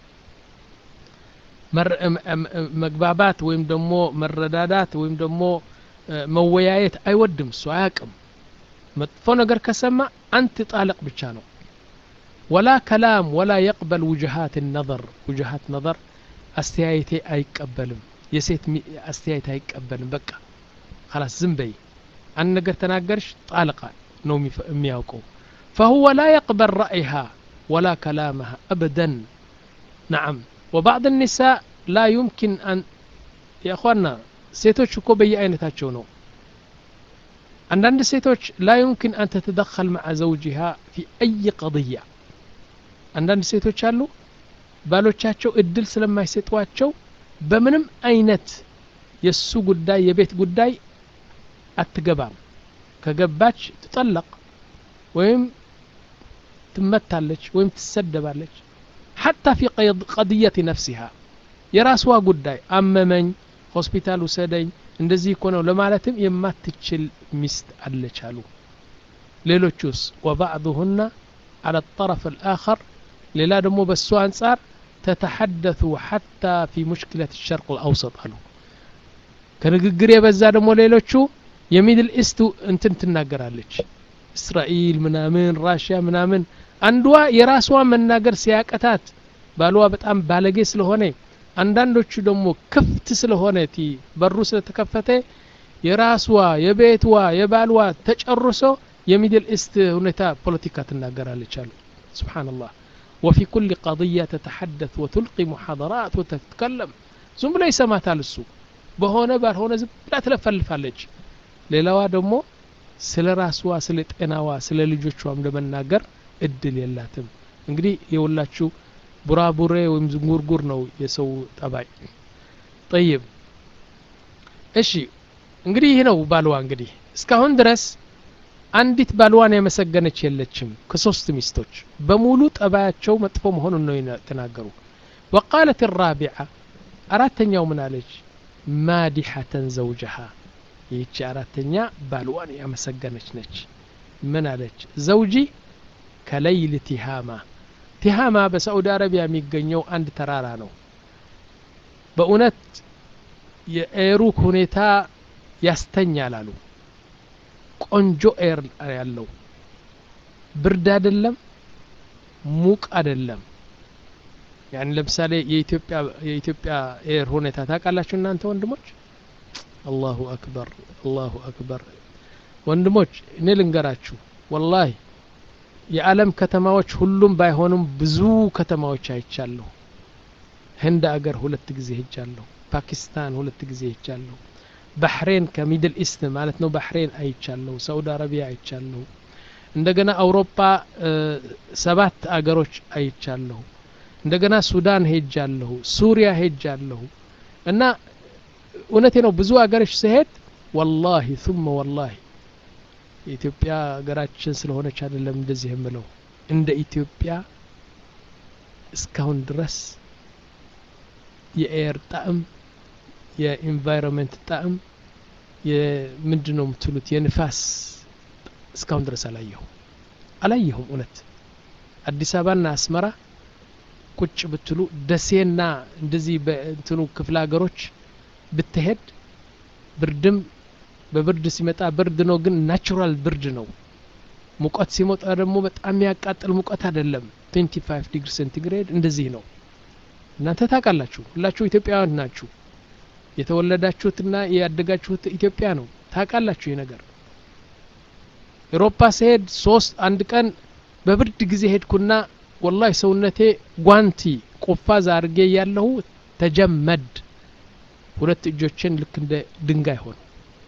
መግባባት ወይም ደግሞ መረዳዳት ወይም ደግሞ መወያየት አይወድም እሱ አያውቅም መጥፎ ነገር ከሰማ አንተ ጣልቅ ብቻ ነው ولا كلام ولا يقبل وجهات النظر وجهات نظر አስተያየቴ አይቀበልም የሴት አስተያየት አይቀበልም በቃ خلاص ዝም በይ አንድ ነገር ተናገርሽ ጣልቃ ነው የሚያውቀው فهو لا يقبل رأيها ولا كلامها أبدا نعم وبعض النساء لا يمكن أن يا أخوانا ሴቶች እኮ በየአይነታቸው ነው አንዳንድ ሴቶች لا يمكن أن تتدخل مع زوجها في أي قضية አንዳንድ ሴቶች አሉ ባሎቻቸው እድል ስለማይሰጧቸው በምንም አይነት የሱ ጉዳይ የቤት ጉዳይ አትገባም ከገባች ትጠለቅ ወይም ትመታለች ወይም ትሰደባለች حتى في قضية نفسها የራስዋ ጉዳይ አመመኝ ሆስፒታል ወሰደኝ እንደዚህ እኮ ነው ለማለትም የማትችል ሚስት አለች አሉ ሌሎቹስ وبعضهن على الطرف الآخر ሌላ ደግሞ በሱ አንፃር تتحدث حتى في مشكلة الشرق الأوسط አሉ ከንግግር የበዛ ደግሞ ሌሎቹ የሚድል ኢስት እንትን ትናገራለች እስራኤል ምናምን ራሽያ ምናምን አንዷ የራስዋ መናገር ሲያቀታት ባልዋ በጣም ባለጌ ስለሆነ አንዳንዶቹ ደግሞ ክፍት ስለሆነ ቲ በሩ ስለተከፈተ የራስዋ የቤትዋ የባልዋ ተጨርሶ የሚድል ኢስት ሁኔታ ፖለቲካ ትናገራለች አሉ ሱብሃንአላህ وفي كل قضية تتحدث وتلقي محاضرات وتتكلم ዝም ብሎ ይሰማታል እሱ በሆነ ባልሆነ ዝም ብላ ትለፈልፋለች ሌላዋ ደግሞ ስለ ራስዋ ስለ ጤናዋ ስለ ልጆቿም ለመናገር እድል የላትም እንግዲህ የወላችሁ ቡራቡሬ ወይም ዝንጉርጉር ነው የሰው ጠባይ طيب እሺ እንግዲህ ይሄ ነው ባልዋ እንግዲህ እስካሁን ድረስ አንዲት ባልዋን የመሰገነች የለችም ከሶስት ሚስቶች በሙሉ ጠባያቸው መጥፎ መሆኑን ነው የተናገሩ وقالت الرابعة አራተኛው ምን አለች مادحة زوجها ይህች አራተኛ ባልዋን ያመሰገነች ነች ምን አለች ዘውጂ ከለይል ቲሃማ ቲሃማ በሳዑዲ አረቢያ የሚገኘው አንድ ተራራ ነው በእውነት የኤሩ ሁኔታ ያስተኛል አሉ ቆንጆ ኤር ያለው ብርድ አይደለም ሙቅ አይደለም يعني ለምሳሌ የኢትዮጵያ የኢትዮጵያ ኤር ሁኔታ ታውቃላችሁ እናንተ ወንድሞች الله أكبر الله أكبر ወንድሞች እኔ ልንገራችሁ والله የዓለም ከተማዎች ሁሉም ባይሆኑም ብዙ ከተማዎች አይቻለሁ ህንድ አገር ሁለት ጊዜ ሄጃለሁ ፓኪስታን ሁለት ጊዜ ሄጃለሁ ባህሬን ከሚድል ኢስት ማለት ነው ባህሬን አይቻለሁ ሳውዲ አረቢያ አይቻለሁ እንደገና አውሮፓ ሰባት አገሮች አይቻለሁ እንደገና ሱዳን ሄጃለሁ ሱሪያ ሄጃለሁ እና እውነቴ ነው ብዙ አገሮች ሲሄድ والله ثم والله ኢትዮጵያ አገራችን ስለሆነች አይደለም እንደዚህ የምለው እንደ ኢትዮጵያ እስካሁን ድረስ የኤር ጣዕም የኢንቫይሮንመንት ጣዕም የምንድነው የምትሉት የንፋስ እስካሁን ድረስ አላየሁ አላየሁም እውነት አዲስ አበባና አስመራ ቁጭ ብትሉ ደሴና እንደዚህ በእንትኑ ክፍለ ሀገሮች ብትሄድ ብርድም በብርድ ሲመጣ ብርድ ነው ግን ናቹራል ብርድ ነው ሙቀት ሲመጣ ደግሞ በጣም ያቃጥል ሙቀት አይደለም twenty-five ዲግሪ ሴንቲግሬድ እንደዚህ ነው እናንተ ታውቃላችሁ ሁላችሁ ኢትዮጵያውያን ናችሁ የተወለዳችሁትና ያደጋችሁት ኢትዮጵያ ነው ታውቃላችሁ ይነገር አውሮፓ ሲሄድ ሶስት አንድ ቀን በብርድ ጊዜ ሄድኩና والله ሰውነቴ ጓንቲ ቆፋዝ አርጌ ያለው ተጀመድ ሁለት እጆችን ልክ እንደ ድንጋይ ሆነ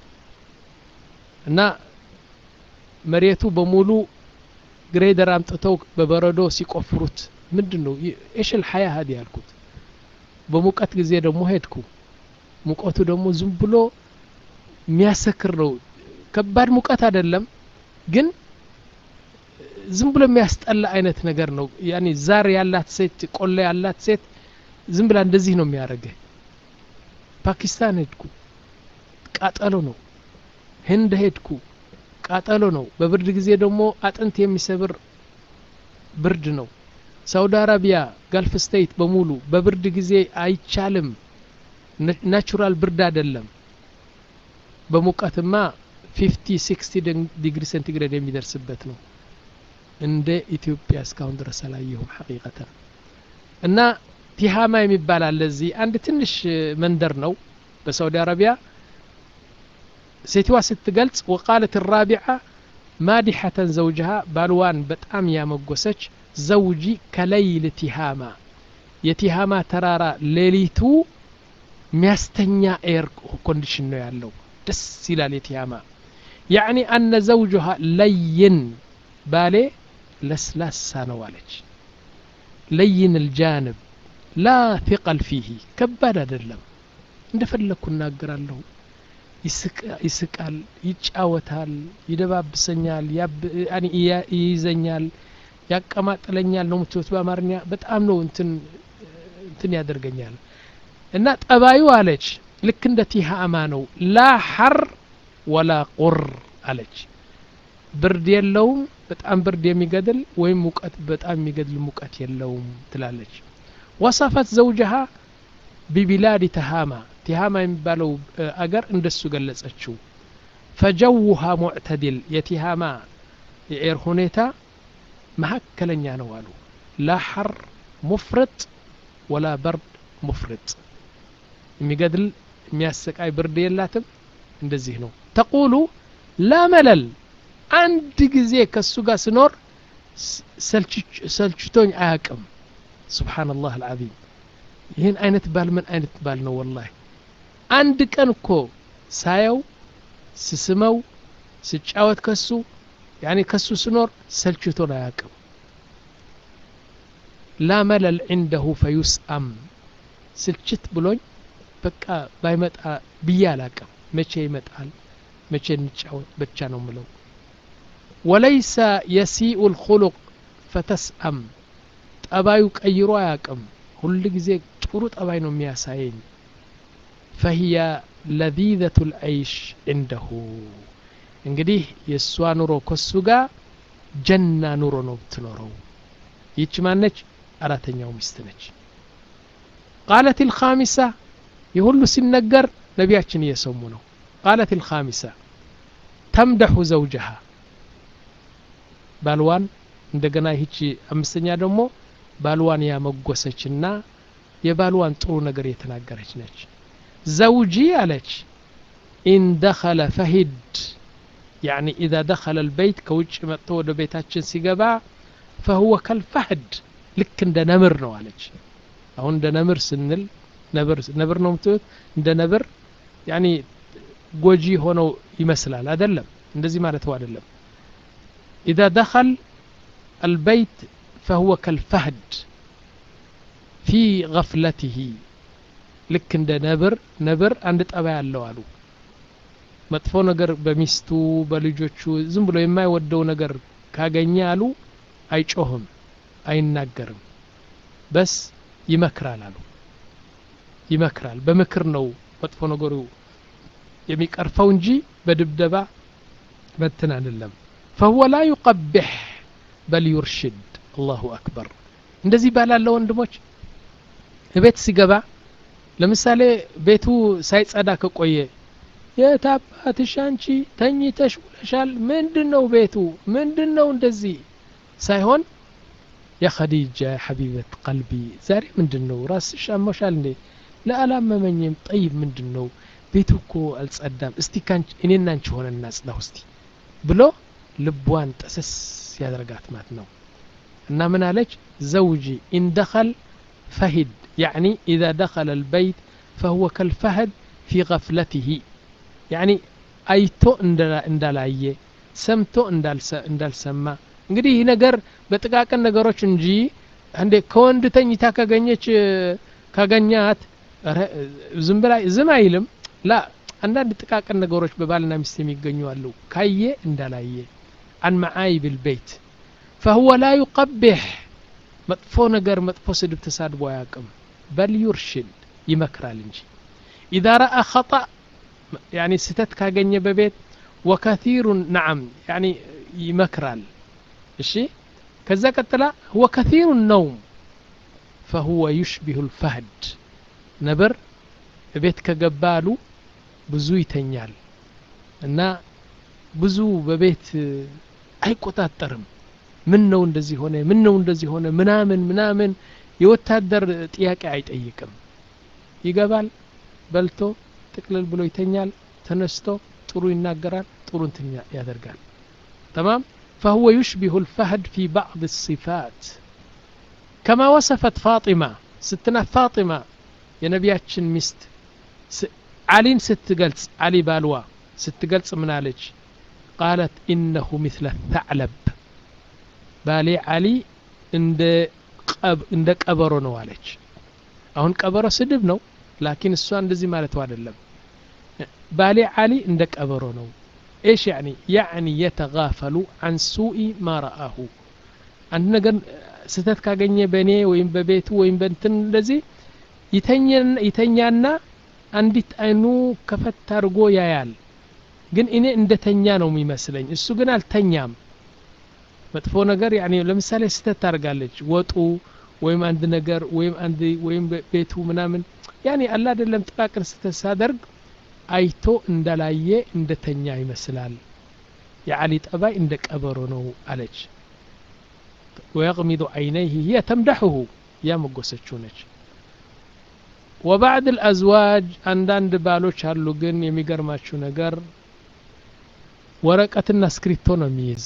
እና መሬቱ በሙሉ ግሬደር አምጥተው በበረዶ ሲቆፍሩት ምንድነው ايش الحياه هذه ያልኩት በሙቀት ጊዜ ደግሞ ሄድኩ ሙቀቱ ደግሞ ዝም ብሎ የሚያሰክር ነው ከባድ ሙቀት አይደለም ግን ዝም ብሎ የሚያስጠላ አይነት ነገር ነው ያኒ ዛር ያላት ሴት ቆለ ያላት ሴት ዝም ብላ እንደዚህ ነው የሚያረገው ፓኪስታን ሄድኩ ቃጠሎ ነው ህንድ ሄድኩ ቃጠሎ ነው በብርድ ጊዜ ደግሞ አጥንት የሚሰብር ብርድ ነው ሳውዲ አረቢያ ጋልፍ ስቴት በሙሉ በብርድ ጊዜ አይቻልም ናቹራል ብርድ አይደለም በሙቀትማ fifty sixty ዲግሪ ሴንቲግሬድ የሚደርስበት ነው እንደ ኢትዮጵያ እስካሁን ድረስ አላየሁም ሐቂቀተን እና ቲሃማ የሚባል አለ እዚህ አንድ ትንሽ መንደር ነው በሳውዲ አረቢያ ሴትዋ ስትገልጽ وقالت الرابعة مادحة زوجها بالوان በጣም ያመጎሰች زوجي كليل تهاما የቲሃማ ተራራ ሌሊቱ ሚያስተኛ ኤር ኮንዲሽን ነው ያለው ደስ ይላል የቲሃማ يعني أن زوجها لين بالي لسلاسا نوالج لين الجانب لا ثقل فيه كبار دلم እንደፈለኩ እናገራለሁ ይስቃል ይጫወታል ይደባብሰኛል ያኒ ይይዘኛል ያቀማጥለኛል ነው ምትወት በአማርኛ በጣም ነው እንትን እንትን ያደርገኛል እና ጠባዩ አለች ልክ እንደ ቲሃማ ነው ላ ሐር ወላ ቁር አለች ብርድ የለውም በጣም ብርድ የሚገድል ወይም ሙቀት በጣም የሚገድል ሙቀት የለውም ትላለች وصفت زوجها ببلاد تهامة تهامة የሚባለው አገር እንደሱ ገለጸችው فجوها معتدل يتهامة የኤር ሁኔታ መሐከለኛ ነው አሉ لا حر مفرط ولا برد مفرط የሚገድል የሚያሰቃይ ብርድ የላትም እንደዚህ ነው تقول لا ملل አንድ ጊዜ ከሱ ጋር ስኖር ሰልችቶኝ አያቅም سبحان الله العظيم ይሄን አይነት ባል ምን አይነት ባል ነው والله አንድ ቀን እኮ ሳየው ስስመው ስጫወት ከሱ يعني ከሱ ስኖር ሰልችቶን አያቅም لا ملل عنده فيسأم ስልችት ብሎኝ በቃ ባይመጣ ብያላቀም መቼ ይመጣል መቼ እንጫወት ብቻ ነው ምለው وليس يسيء الخلق فتسأم ጠባዩ ቀይሮ አያቅም ሁሉ ጊዜ ጥሩ ጠባይ ነው የሚያሳየኝ فهي لذيذة العيش عنده እንግዲህ የሷ ኑሮ ከሱ ጋር ጀና ኑሮ ነው ትኖረው ይች ማነች አራተኛው ሚስት ነች قالت الخامسة يقول ሲነገር ነቢያችን እየሰሙ ነው قالت الخامسة تمدح زوجها ባልዋን እንደገና ይቺ አምስተኛ ደግሞ ባልዋን ያመጎሰችና የባልዋን ጥሩ ነገር የተናገረች ነች زوجي አለች إن دخل فهد يعني إذا دخل البيت كوجه መጥቶ ወደ ቤታችን ሲገባ فهو كالفهد ልክ እንደ ነምር ነው አለች አሁን እንደ ነምር ስንል ነብር ነብር ነው ምትት እንደ ነብር يعني ጎጂ ሆኖ ይመስላል አይደለም እንደዚህ ማለት ነው አይደለም إذا دخل البيت فهو كالفهد في غفلته ልክ እንደ ነብር ነብር አንድ ጠባይ ያለው አሉ መጥፎ ነገር በሚስቱ በልጆቹ ዝም ብሎ የማይወደው ነገር ካገኘ አሉ አይጮህም አይናገርም በስ ይመክራል አሉ ይመክራል በመክር ነው መጥፎ ነገሩ የሚቀርፈው እንጂ በድብደባ በተና አይደለም فهو لا يقبح بل يرشد الله أكبر እንደዚህ ባላለው ወንድሞች ቤት ሲገባ ለምሳሌ ቤቱ ሳይጸዳ ከቆየ የታባትሽ አንቺ ተኝተሽ ውለሻል ምንድነው ቤቱ ምንድነው እንደዚህ ሳይሆን يا خديجة يا حبيبة قلبي زاري ምንድነው ራስሽ አሞሻል እንዴ ለአላመመኝም طيب ምንድነው ቤቱ እኮ አልጸዳም እስቲ ካንቺ እኔና አንቺ ሆነን እናጽዳው እስቲ ብሎ ልቧን ጠሰስ ያደርጋት ማለት ነው እና ምን አለች زوجي إن دخل فهد يعني إذا دخل البيت فهو كالفهد في غفلته يعني أيتو እንዳላየ ሰምቶ እንዳልሰማ እንግዲህ ይሄ ነገር በጥቃቅን ነገሮች እንጂ አንዴ ከወንድ ተኝታ ካገኘች ካገኛት ዝም ብላ ዝም አይልም ላ አንዳንድ ጥቃቅን ነገሮች በባልና ሚስት የሚገኙ አሉ ካየ እንዳላየ عن معايب البيت فهو لا يقبح መጥፎ ነገር መጥፎ ስድብ ተሳድቦ ያቀም بل يرشد ይመክራል እንጂ اذا راى خطا يعني ስተት ካገኘ በቤት وكثير نعم يعني ይመክራል እሺ ከዛ ቀጥላ هو كثير النوم فهو يشبه الفهد ነብር ቤት ከገባሉ ብዙ ይተኛል እና ብዙ በቤት አይቆጣጠርም ምን ነው እንደዚህ ሆነ ምን ነው እንደዚህ ሆነ ምናምን ምናምን የወታደር ጥያቄ አይጠይቅም ይገባል በልቶ ጥቅልል ብሎ ይተኛል ተነስቶ ጥሩ ይናገራል ጥሩ እንትን ያደርጋል تمام فهو يشبه الفهد في بعض الصفات كما وصفت فاطمة ستنا فاطمة يا نبياتشن مست علين ستقلت علي بالوا ستقلت من عليك قالت إنه مثل الثعلب بالي علي عند قب عند قبرو ነው አለች አሁን ቀበሮ ስድብ ነው ላኪን እሷ እንደዚህ ማለት አይደለም ባሊ علي عند قبرو ነው ايش يعني يعني يتغافل عن سوء ما رآه አንድ ነገር ስተት ካገኘ በኔ ወይም በቤቱ ወይም በእንትን እንደዚህ ይተኛና ይተኛና አንዲት አይኑ ከፈት አድርጎ ያያል ግን እኔ እንደተኛ ነው የሚመስለኝ እሱ ግን አልተኛም መጥፎ ነገር يعني ለምሳሌ ስተት ታርጋለች ወጡ ወይም አንድ ነገር ወይም አንድ ወይም ቤቱ ምናምን يعني አላ አይደለም ጥቃቅን ስተት ሳደርግ አይቶ እንደላየ እንደተኛ ይመስላል የዓሊ ጠባይ እንደ ቀበሮ ነው አለች ويغمض عينيه هي تمدحه يا مقوسچو ነች وبعد الازواج አንዳንድ ባሎች አሉ ግን የሚገርማችሁ ነገር ወረቀትና ስክሪፕቶ ነው የሚይዝ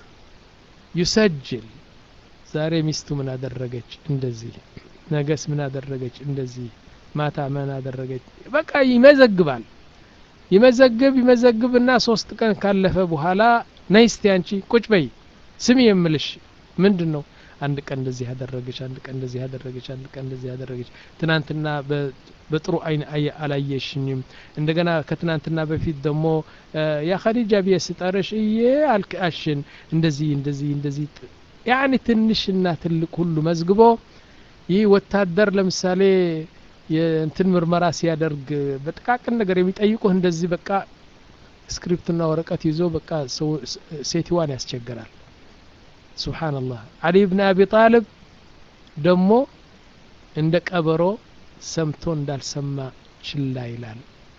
يسجل ዛሬ ሚስቱ ምን አደረገች እንደዚህ ነገስ ምን አደረገች እንደዚህ ማታ ምን አደረገች በቃ ይመዘግባል ይመዘግብ ይመዘግብና ሶስት ቀን ካለፈ በኋላ ነይስቲ አንቺ ቁጭ በይ ስሚ የምልሽ ምንድነው አንድ ቀን እንደዚህ ያደረገች አንድ ቀን እንደዚህ ያደረገች አንድ ቀን እንደዚህ ያደረገች ትናንትና በጥሩ አይን አላየሽኝም እንደገና ከትናንትና በፊት ደግሞ ያ ኸዲጃ ቢያስጠረሽ እዬ አልካሽን እንደዚህ እንደዚህ እንደዚህ يعني ትንሽና ትልቅ ሁሉ መዝግቦ ይህ ወታደር ለምሳሌ የእንትን ምርመራ ሲያደርግ በጥቃቅን ነገር የሚጠይቁህ እንደዚህ በቃ ስክሪፕትና ወረቀት ይዞ በቃ ሴቲዋን ያስቸግራል سبحان الله علي بن أبي طالب دمو عند قبرو سمتون دال سما شلا يلال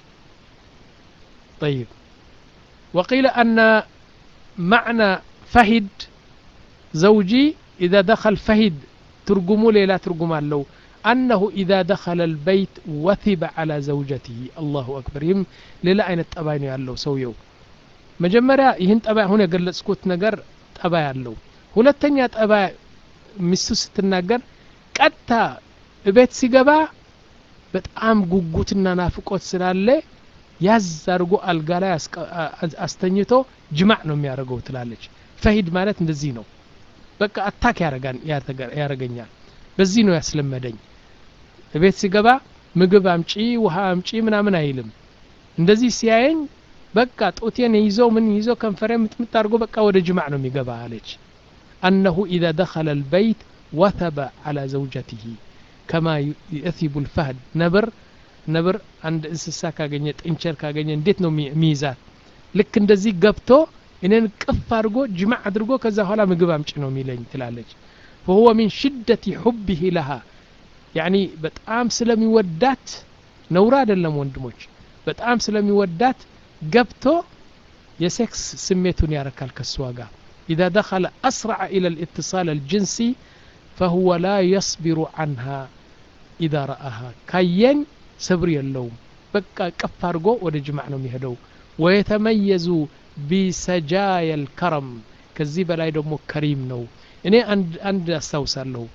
طيب وقيل أن معنى فهد زوجي إذا دخل فهد ترجموا لي لا ترجموا له أنه إذا دخل البيت وثب على زوجته الله أكبر يم للا أين التباين يالله سويو مجمرة يهن تبا هنا قال سكوت نجر تبا يالله ሁለተኛ ጠባ ሚስቱ ስትናገር ቀጥታ ቤት ሲገባ በጣም ጉጉትና ናፍቆት ስላለ ያዝ አርጎ አልጋ ላይ አስተኝቶ ጅማዕ ነው የሚያደርገው ትላለች ፈሂድ ማለት እንደዚህ ነው በቃ አታክ ያረጋን ያረጋኛል በዚህ ነው ያስለመደኝ ቤት ሲገባ ምግብ አምጪ ውሃ አምጪ ምናምን አይልም እንደዚህ ሲያየኝ በቃ ጦቴን ይዞ ምን ይዞ ከንፈሬ ምጥምጥ አርጎ በቃ ወደ ጅማዕ ነው የሚገባ አለች أنه إذا دخل البيت وثب على زوجته كما يثب الفهد نبر نبر عند انسسا كاغنيت انشر كاغني እንዴት ነው ሚይዛት ልክ እንደዚህ ገብቶ እኔን ቅፍ አድርጎ ጅማዕ አድርጎ ከዛ ኋላ ምግብ አምጪ ነው የሚለኝ ትላለች فهو من شدة حبه لها يعني በጣም ስለሚወዳት ነውራ አይደለም ወንድሞች በጣም ስለሚወዳት ገብቶ የሴክስ ስሜቱን ያረካል ከሷ ጋር إذا دخل أسرع إلى الاتصال الجنسي فهو لا يصبر عنها إذا رآها كاين صبر اللوم بقى كفارغو وده جمعنا ميهدو ويتميز بسجايا الكرم كذيب لا يدمو كريم نو إني عند عند استوصل له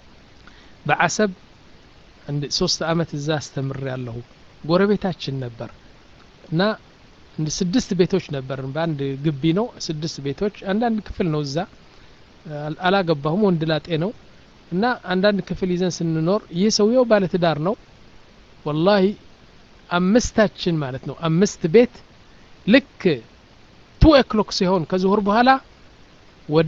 بعسب عند سوست أمت الزاس تمر له قربيتاتشن نبر نا እንደ ስድስት ቤቶች ነበርን በአንድ ግቢ ነው ስድስት ቤቶች አንዳንድ ክፍል ነው እዛ አላገባሁም ወንድላጤ ነው እና አንዳንድ ክፍል ይዘን ስንኖር ይህ ሰውየው ባለ ትዳር ነው والله አምስታችን ማለት ነው አምስት ቤት ልክ two o'clock ሲሆን ከዙሁር በኋላ ወደ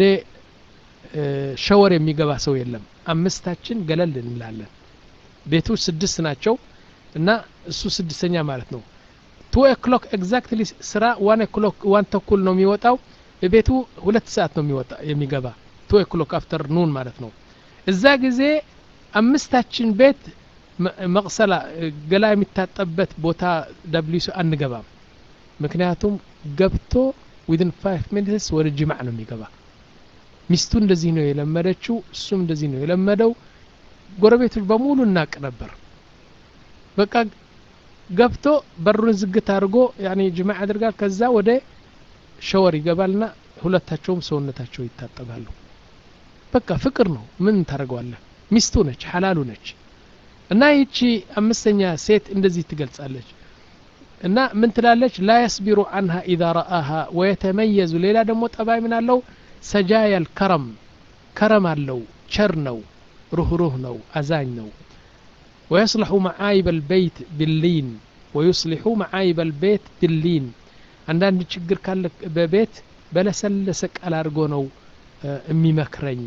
ሻወር የሚገባ ሰው የለም አምስታችን ገለል እንላለን ቤቱ ስድስት ናቸው እና እሱ ስድስተኛ ማለት ነው two o'clock exactly ስራ one o'clock one ተኩል ነው የሚወጣው ቤቱ ሁለት ሰዓት ነው የሚወጣ የሚገባ two o'clock after noon ማለት ነው እዛ ጊዜ አምስታችን ቤት መቅሰላ ገላ የሚታጠበት ቦታ ደብሊው አንገባም ምክንያቱም ገብቶ within five minutes ወደ ጅማዕ ነው የሚገባ ሚስቱ እንደዚህ ነው የለመደችው እሱም እንደዚህ ነው የለመደው ጎረቤቶች በሙሉ እናቅ ነበር በቃ ገብቶ በሩን ዝግት አድርጎ ያኒ ጅማዕ አድርጋ ከዛ ወደ ሻወር ይገባልና ሁለታቸውም ሰውነታቸው ይታጠባሉ በቃ ፍቅር ነው ምን ታረጋዋለህ ሚስቱ ነች ሐላሉ ነች እና ይቺ አምስተኛ ሴት እንደዚህ ትገልጻለች እና ምን ትላለች لا يصبر عنها إذا رآها ويتميز ሌላ ደግሞ ጠባይ ምን አለው سجايا الكرم كرم አለው ቸር ነው ሩህሩህ ነው አዛኝ ነው ويصلح معايب البيت باللين ويصلح معايب البيت باللين አንዳንድ ችግር ካለ በቤት በለሰለሰ ቃል አድርጎ ነው የሚመክረኝ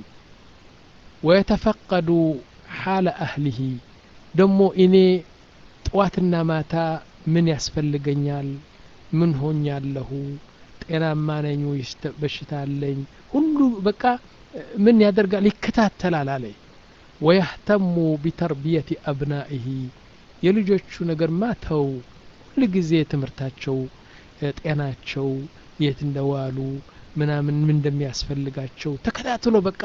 ويتفقد حال أهله ደሞ እኔ ጧትና ማታ ምን ያስፈልገኛል ምን ሆኛለሁ ጤናማ ነኝ ወይስ በሽታ አለኝ ሁሉ በቃ ምን ያደርጋል ይከታተላል አለ ويهتم بتربية أبنائه የልጆቹ ነገር ማተው ሁሉ ጊዜ ትምርታቸው ጤናቸው የት እንደዋሉ ምናምን ምን እንደሚያስፈልጋቸው ተከታትሎ በቃ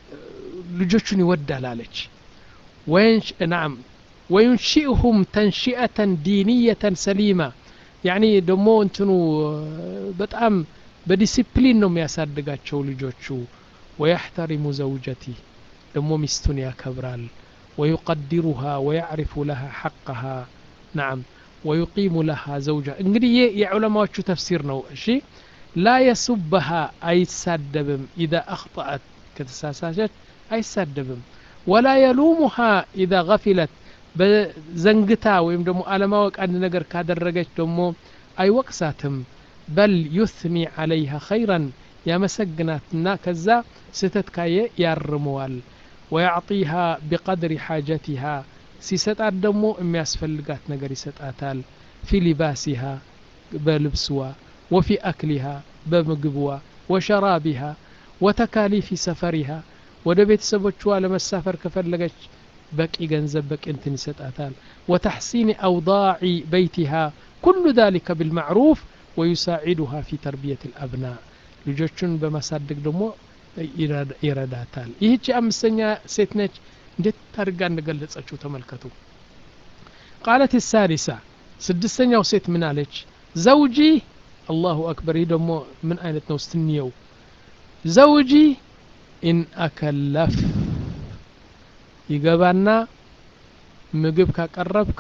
ልጆቹን ይወዳል አለች وينش نعم وينشئهم تنشئة دينية سليمة يعني دمو انتنو بتأم بديسيبلين نوم ياسادقاتشو لجوتشو ويحترم زوجته دمو مستنيا كبرال ويقدرها ويعرف لها حقها نعم ويقيم لها زوجها انقدي يا علماء شو تفسيرنا شي لا يسبها أي سادبم إذا أخطأت كتساساجت أي سادبم ولا يلومها إذا غفلت بزنقتا ويم دمو ألماوك أن نقر كادر رقش دمو أي وقساتهم بل يثني عليها خيرا يا مسقناتنا كذا ستتكاية يارموال ويعطيها بقدر حاجتها سيستات دمو إم يسفلقات نقر يستاتال في لباسها بلبسوا وفي أكلها بمقبوا وشرابها وتكاليف سفرها وده بيت سبوتشوا لما السفر كفلقش بقي جنزب بقي انتن ستاتال وتحسين أوضاع بيتها كل ذلك بالمعروف ويساعدها في تربية الأبناء لجوشن بمصادق دمو إراداتال إيهيش أمسنيا سيتنج እንዴት ታርጋ እንደገለጸችው ተመልከቱ قالت السادسة سدستኛው ሴት ምን አለች زوجي الله أكبر ደግሞ ምን አይነት ነው ስትንየው زوجي إن أكلف ይገባና ምግብ ካቀረብከ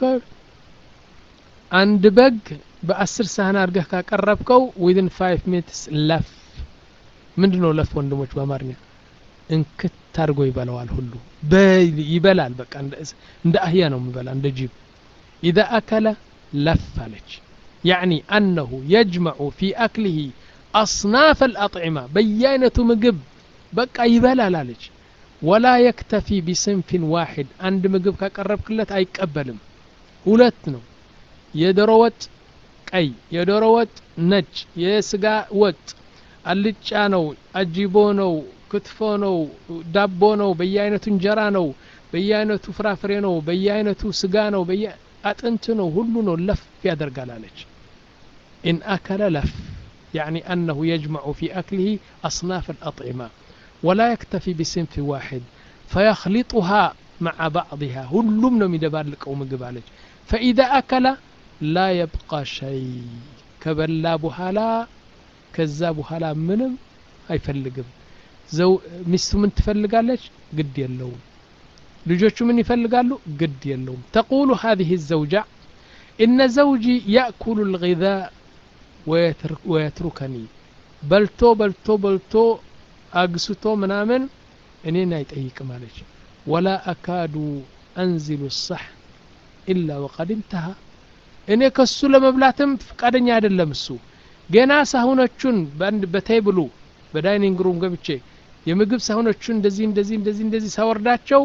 አንድ በግ በ10 ሳህን አድርገህ ካቀረብከው within five minutes ለፍ ምንድነው ለፍ ወንድሞች በአማርኛ እንክት ታርጎ ይበላዋል ሁሉ ይበላል በቃ እንደ አህያ ነው የሚበላ እንደ ጂብ اذا اكل لف عليك يعني انه يجمع في اكله اصناف الاطعمه بيانه ምግብ በቃ ይበላል عليك ولا يكتفي بصنف واحد عند ምግብ ካቀረብክለት አይቀበልም ሁለት ነው የዶሮ ወጥ ቀይ የዶሮ ወጥ ነጭ የስጋ ወጥ አልጫ ነው አጂቦ ነው ክትፎ ነው ዳቦ ነው በየአይነቱ እንጀራ ነው በየአይነቱ ፍራፍሬ ነው በየአይነቱ ስጋ ነው በየ አጥንት ነው ሁሉ ነው ለፍ ያደርጋል አለች إن أكل لف يعني أنه يجمع في أكله أصناف الأطعمة ولا يكتفي بصنف واحد فيخلطها مع بعضها ሁሉም ነው የሚደባልቀው ምግብ አለች فإذا أكل لا يبقى شيء ከበላ በኋላ ከዛ በኋላ ምንም አይፈልግም زو ሚስቱ ምን ትፈልጋለች ግድ የለውም ልጆቹ ምን ይፈልጋሉ ግድ የለውም تقول هذه الزوجة إن زوجي يأكل الغذاء ويترك ويتركني بلتو بلتو بلتو أقسطو منامن إني نايتأيك مالك ولا أكاد أنزل الصح إلا وقد انتهى إني كسو لمبلاتم فقادن يعدل لمسو جنا سهونتشون بند بتيبلو بداينينج روم ገብቼ የምግብ ሳህኖቹን እንደዚህ እንደዚህ እንደዚህ እንደዚህ ሳወርዳቸው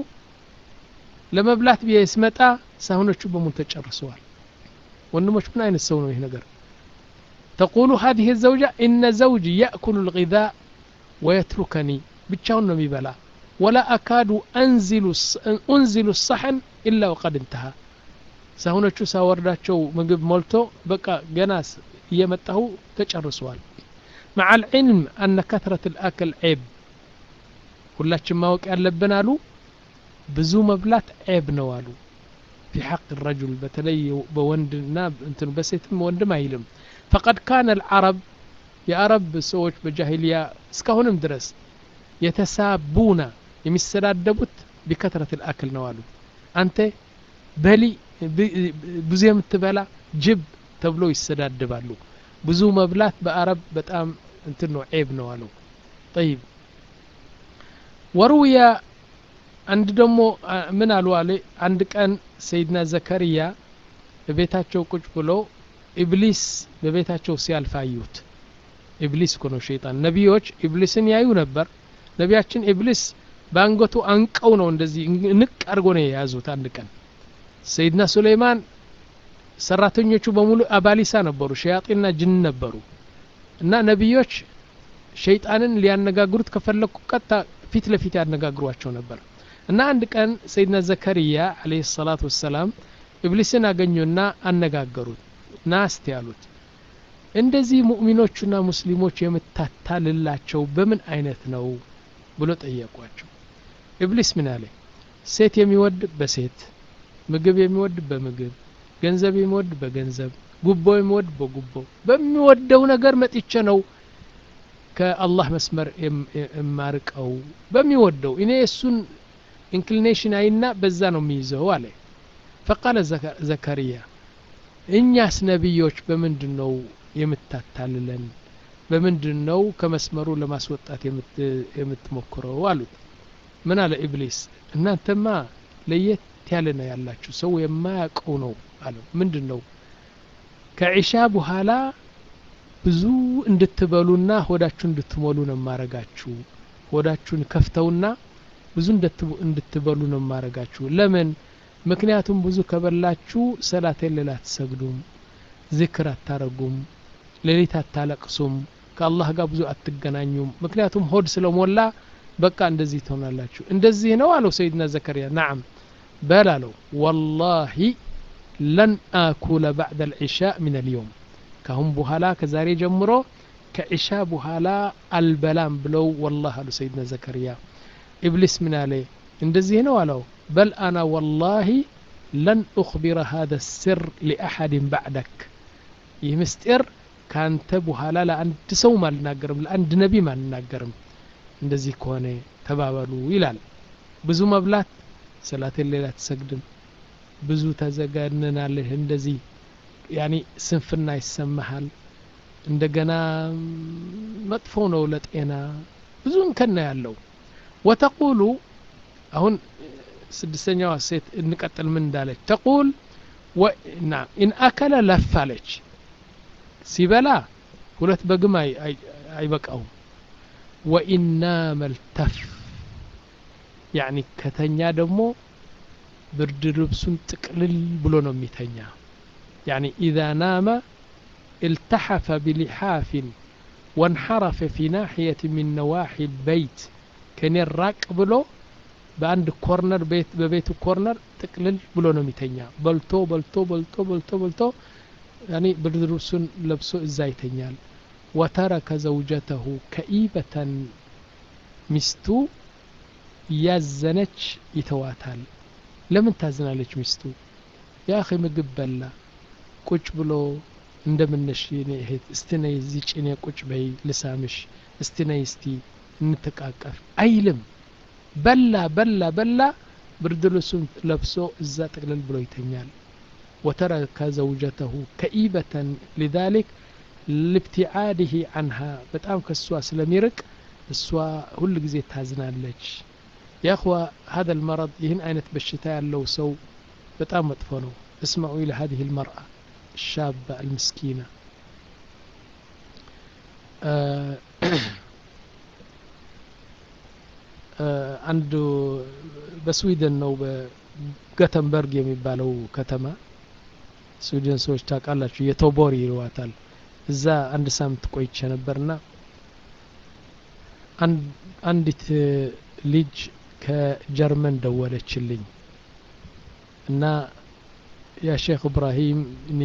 ለመብላት ቢያስመጣ ሳህኖቹ በሙሉ ተጨርሰዋል ወንድሞች ምን አይነት ሰው ነው ይሄ ነገር تقول هذه الزوجة إن زوجي يأكل الغذاء ويتركني ብቻውን ነው የሚበላ ولا أكاد أنزل أنزل الصحن إلا وقد انتهى ሳህኖቹ ሳወርዳቸው ምግብ ሞልቶ በቃ ገናስ እየመጣው ተጨርሰዋል مع العلم أن كثرة الأكل عيب ሁላችን ማወቅ ያለብን አሉ ብዙ መብላት عيب ነው አሉ في حق الرجل በተለይ በወንድና እንትን በሴትም ወንድም አይልም فقد كان العرب የአረብ ሰዎች በጃሂልያ እስካሁንም ድረስ የተሳቡና የሚሰዳደቡት بكثرة الأكل ነው አሉ አንተ በሊ ብዙ የምትበላ ጅብ ተብሎ ይሰዳደባሉ ብዙ መብላት በአረብ በጣም እንትን ነው ዒብ ነው አለው طيب ወሩያ አንድ ደሞ ምን አሉ አለ አንድ ቀን ሰይድና ዘከሪያ በቤታቸው ቁጭ ብሎ ኢብሊስ በቤታቸው ሲያልፋዩት ኢብሊስ ኮኖ ሸይጣን ነቢዮች ኢብሊስን ያዩ ነበር ነቢያችን ኢብሊስ ባንገቱ አንቀው ነው እንደዚህ ንቅ አርጎ ነው የያዙት አንድ ቀን ሰይድና ሱለይማን ሰራተኞቹ በሙሉ አባሊሳ ነበሩ ሸያጢንና ጅን ነበሩ እና ነቢዮች ሸይጣንን ሊያነጋግሩት ከፈለኩ ቀጣ ፊት ለፊት ያነጋግሯቸው ነበር እና አንድ ቀን ሰይድና ዘከሪያ አለይሂ ሰላቱ ወሰለም ኢብሊስን አገኙና አነጋገሩት ናስቲ ያሉት እንደዚህ ሙእሚኖችና ሙስሊሞች የምታታልላቸው በምን አይነት ነው ብሎ ጠየቋቸው ኢብሊስ ምን አለ ሴት የሚወድ በሴት ምግብ የሚወድ በምግብ ገንዘብ የሚወድ በገንዘብ ጉቦ የሚወድ በጉቦ በሚወደው ነገር መጥቼ ነው ከአላህ መስመር የማርቀው በሚወደው እኔ እሱን ኢንክሊኔሽን አይና በዛ ነው የሚይዘው አለ فقال زكريا እኛስ ነብዮች በምንድነው የምታታልለን በምንድነው ከመስመሩ ለማስወጣት የምትሞክረው አሉት ምን አለ ኢብሊስ እናንተማ ለየት ያለ ነው ያላችሁ ሰው የማያውቀው ነው አለው ምንድነው ከኢሻ በኋላ ብዙ እንድትበሉና ሆዳችሁ እንድትሞሉ ነው ማረጋችሁ ሆዳችሁን ከፍተውና ብዙ እንድትበሉ ነው ማረጋችሁ ለምን ምክንያቱም ብዙ ከበላችሁ ሰላት ለላ አትሰግዱም ዚክር አታረጉም ሌሊት አታለቅሱም ከአላህ ጋር ብዙ አትገናኙም ምክንያቱም ሆድ ስለሞላ በቃ እንደዚህ ትሆናላችሁ እንደዚህ ነው አለው ሰይድና ዘከሪያ نعم በላለው والله لن آكل بعد العشاء من اليوم كهم بوهلا كزاري جمرو كعشاء بوهلا البلام بلو والله አሉ ሰይድና ዘከሪያ ኢብሊስ ምን አለ እንደዚህ ነው አለው بل أنا والله لن أخبر هذا السر لأحد بعدك يمستر كان تبوها لا لأنت سو ما لناقرم لأنت نبي ما لناقرم እንደዚህ ከሆነ ተባባሉ ይላል ብዙ መብላት ሰላት ሌላ ተሰግድም ብዙ ተዘጋነናለህ እንደዚህ ያኒ ስንፍና ይሰማሃል እንደገና መጥፎ ነው ለጤና ብዙ እንከና ያለው ወተቁሉ አሁን ስድስተኛው ሴት እንቀጥል ምን እንዳለች ተቁል ወና ኢን አከለ ለፋለች ሲበላ ሁለት በግም አይበቃው ወኢና መልተፍ يعني ከተኛ ደግሞ ብርድ ልብሱን ጥቅልል ብሎ ነው የሚተኛ يعني اذا نام التحف بلحاف وانحرف في ناحية من نواحي البيت كان الراق ብሎ በአንድ ኮርነር ቤት በቤቱ ኮርነር ጥቅልል ብሎ ነው የሚተኛ በልቶ በልቶ በልቶ በልቶ በልቶ يعني ብርድ ልብሱን ለብሶ እዛ ይተኛል وترك زوجته كئيبة ሚስቱ ያዘነች ይተዋታል ለምን ታዝናለች ሚስቱ ያ اخي ምግብ በላ ቁጭ ብሎ እንደምንሽ እኔ እህት እስቲ ነይ እዚህ ጭኔ ቁጭ በይ ልሳምሽ እስቲ ነይ እስቲ እንተቃቀፍ አይልም በላ በላ በላ ብርድ ልብሱን ለብሶ እዛ ጥቅልል ብሎ ይተኛል وترك زوجته كئيبة لذلك لابتعاده عنها በጣም ከሷ ስለሚርቅ እሷ ሁሉ ጊዜ ታዝናለች يا اخوة هذا المرض ይህን አይነት በሽታ ያለው ሰው በጣም መጥፎ ነው اسمعوا الى هذه المرأة الشابة المسكينة አንዱ በስዊድን ነው በጋተንበርግ የሚባለው ከተማ ስዊድን ሰዎች ታውቃላችሁ የቶቦሪ ይሏታል እዛ አንድ ሳምንት ቆይቼ ነበርና አንድ አንዲት ልጅ ከጀርመን ደወለችልኝ እና ያ ሼክ ኢብራሂም እኔ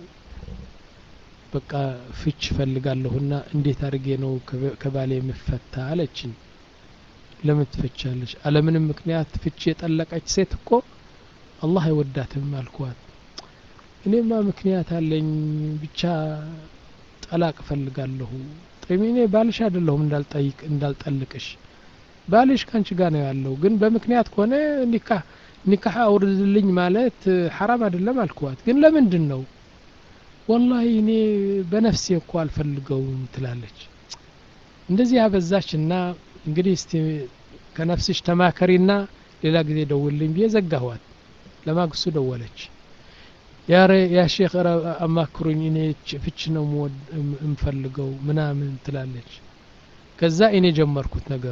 በቃ ፍች ፈልጋለሁና እንዴት አድርጌ ነው ከባሌ የምፈታ አለችኝ ለምን ትፈቻለሽ አለምንም ምክንያት ፍች የጠለቀች ሴት እኮ አላህ አይወዳትም አልኳት እኔማ ምክንያት አለኝ ብቻ ጠላቅ ፈልጋለሁ ጠይኔ ባልሽ አይደለሁም እንዳልጠይቅ እንዳልጠልቅሽ ባልሽ ካንቺ ጋር ነው ያለው ግን በምክንያት ከሆነ ኒካህ ኒካህ አውርድልኝ ማለት حرام አይደለም አልኳት ግን ለምንድነው والله እኔ በነፍሴ እኮ አልፈልገውም ትላለች እንደዚህ አበዛችና እንግዲህ እስቲ ከነፍስሽ ተማከሪና ሌላ ጊዜ ደውልልኝ በዘጋኋት ለማግስቱ ደወለች ያ ያ ሼክ አማክሩኝ እኔ ፍች ነው የምፈልገው ምናምን ትላለች ከዛ እኔ ጀመርኩት ነገሩ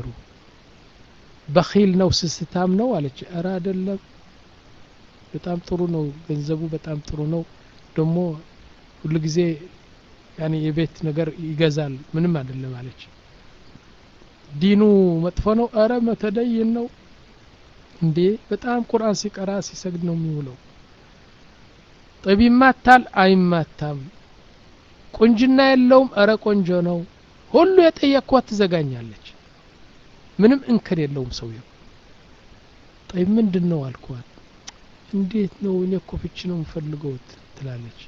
በኺል ነው ስስታም ነው አለች አራ አይደለም በጣም ጥሩ ነው ገንዘቡ በጣም ጥሩ ነው ደሞ ሁሉ ጊዜ ያኒ የቤት ነገር ይገዛል ምንም አይደለም አለች ዲኑ መጥፎ ነው አረ መተደይን ነው እንዴ በጣም ቁርአን ሲቀራ ሲሰግድ ነው የሚውለው طيب ይማታል አይማታም ቁንጅና የለውም አረ ቆንጆ ነው ሁሉ የጠየቅኳት ትዘጋኛለች ምንም እንከን የለውም ሰውየው طيب ምንድነው አልኳት እንዴት ነው እኔ እኮ ፍች ነው የምፈልገው ትላለች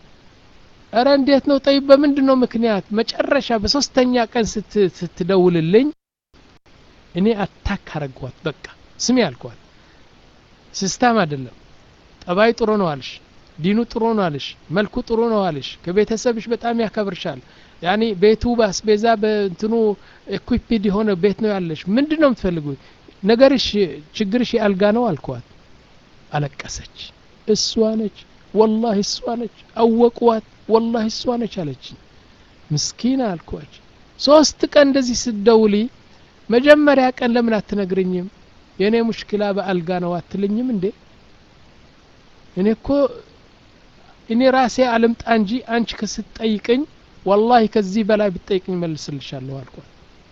አረ እንዴት ነው طيب በምንድነው ምክንያት መጨረሻ በሶስተኛ ቀን ስትደውልልኝ እኔ አታክ አረጋት በቃ ስሚ አልኳት ሲስተም አይደለም ጠባይ ጥሩ ነው አልሽ ዲኑ ጥሩ ነው አልሽ መልኩ ጥሩ ነው አልሽ ከቤተሰብሽ በጣም ያከብርሻል ያኒ ቤቱ ባስቤዛ በእንትኑ ኢኩዊፕድ የሆነ ቤት ነው ያለሽ ምንድነው የምትፈልጉት ነገርሽ ችግርሽ ያልጋ ነው አልኳት አለቀሰች እሷ ነች والله እሷ ነች አወቋት والله እሷ ነች አለች ምስኪና አልኳት ሶስት ቀን እንደዚህ ስትደውሊ መጀመሪያ ቀን ለምን አትነግርኝም የኔ ሙሽኪላ በአልጋ ነው አትልኝም እንዴ እኔ እኮ እኔ ራሴ አለምጣ እንጂ አንቺ ከስትጠይቀኝ والله ከዚህ በላይ ብትጠይቀኝ መልስልሻለሁ አልኳት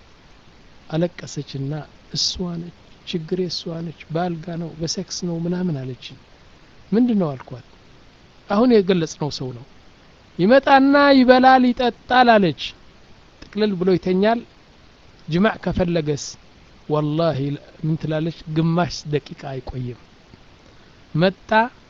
አለቀሰችና እሷ ነች ችግሬ እሷ ነች በአልጋ ነው በሴክስ ነው ምናምን አለች ምንድነው አልኳት አሁን የገለጽነው ሰው ነው ይመጣና ይበላል ይጠጣል አለች ጥቅልል ብሎ ይተኛል ጅማዕ ከፈለገስ والله ምን ትላለች ግማሽ ደቂቃ አይቆይም መጣ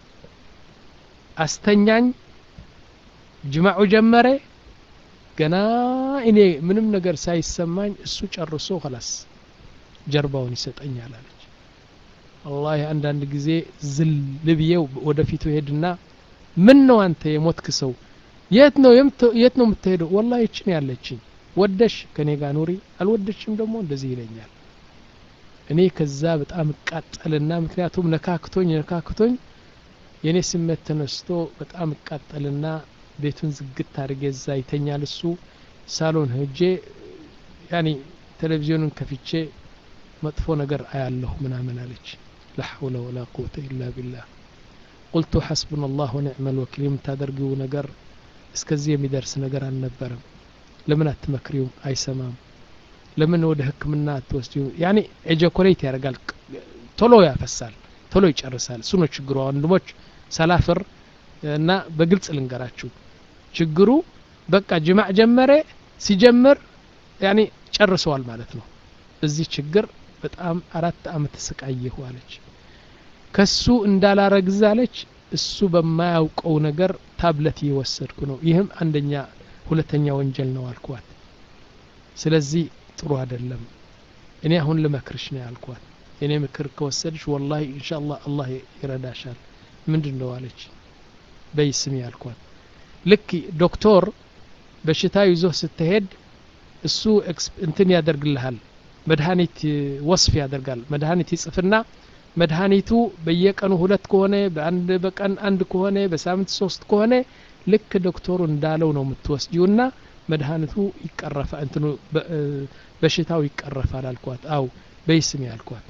አስተኛኝ ጅማዑ ጀመረ ገና እኔ ምንም ነገር ሳይሰማኝ እሱ ጨርሶ خلاص ጀርባውን ይሰጠኛል አለች والله አንዳንድ ጊዜ ዝል ልብየው ወደፊቱ ሄድና ምን ነው አንተ የሞትክ ሰው የት ነው የት ነው የምትሄደው والله እቺ ነው ያለችኝ ወደሽ ከኔ ጋር ኑሪ አልወደሽም ደግሞ እንደዚህ ይለኛል እኔ ከዛ በጣም ቃጠልና ምክንያቱም ነካክቶኝ ነካክቶኝ የኔ ስሜት ተነስቶ በጣም ቃጠልና ቤቱን ዝግት አድርጌ እዛ ይተኛል እሱ ሳሎን ሄጄ ያኒ ቴሌቪዥኑን ከፍቼ መጥፎ ነገር አያለሁ ምናምን አለች لا حول ولا قوة إلا بالله قلت حسبنا الله ونعم الوكيل تادرغو ነገር እስከዚህ የሚደርስ ነገር አልነበረም ለምን አትመክሪው አይሰማም ለምን ወደ ህክምና አትወስጂው ያኒ ኤጃኩሌት ያደርጋል ቶሎ ያፈሳል ቶሎ ይጨርሳል እሱ ነው ችግሩ ወንድሞች ሰላፍር እና በግልጽ ልንገራችሁ ችግሩ በቃ ጅማዕ ጀመረ ሲጀምር ያኒ ጨርሰዋል ማለት ነው እዚህ ችግር በጣም አራት አመት ተሰቃየሁ አለች ከሱ እንዳላረግዛለች እሱ በማያውቀው ነገር ታብለት ይወሰድኩ ነው ይሄም አንደኛ ሁለተኛ ወንጀል ነው አልኳት ስለዚህ ጥሩ አይደለም እኔ አሁን ለመክርሽ ነው ያልኳት እኔ ምክር ከወሰድሽ والله ኢንሻአላህ አላህ ይረዳሻል ምንድነው አለች በይስም ያልኳት ልክ ዶክተር በሽታ ይዞ ስትሄድ እሱ እንትን ያደርግልሃል መድኃኒት ወስፍ ያደርጋል መድኃኒት ይጽፍና መድኃኒቱ በየቀኑ ሁለት ከሆነ በአንድ በቀን አንድ ከሆነ በሳምንት ሶስት ከሆነ ልክ ዶክተሩ እንዳለው ነው የምትወስጂውና መድኃኒቱ ይቀረፋ እንትኑ በሽታው ይቀረፋል አልኳት አው በይስም ያልኳት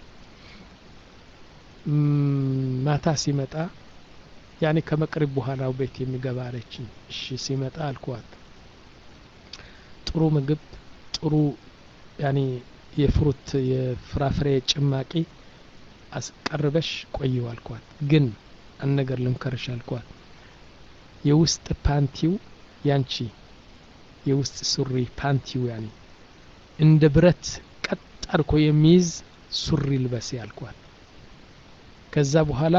ማታ ሲመጣ ያኒ ከመቅሪብ በኋላ ቤት የሚገባ አለች እሺ ሲመጣ አልኳት ጥሩ ምግብ ጥሩ ያኒ የፍሩት የፍራፍሬ ጭማቂ አስቀርበሽ ቆይው አልኳት ግን አንድ ነገር ልምከርሽ አልኳት የውስጥ ፓንቲው ያንቺ የውስጥ ሱሪ ፓንቲው ያኒ እንደ ብረት ቀጥ አድርጎ የሚይዝ ሱሪ ልበስ ያልኳት ከዛ በኋላ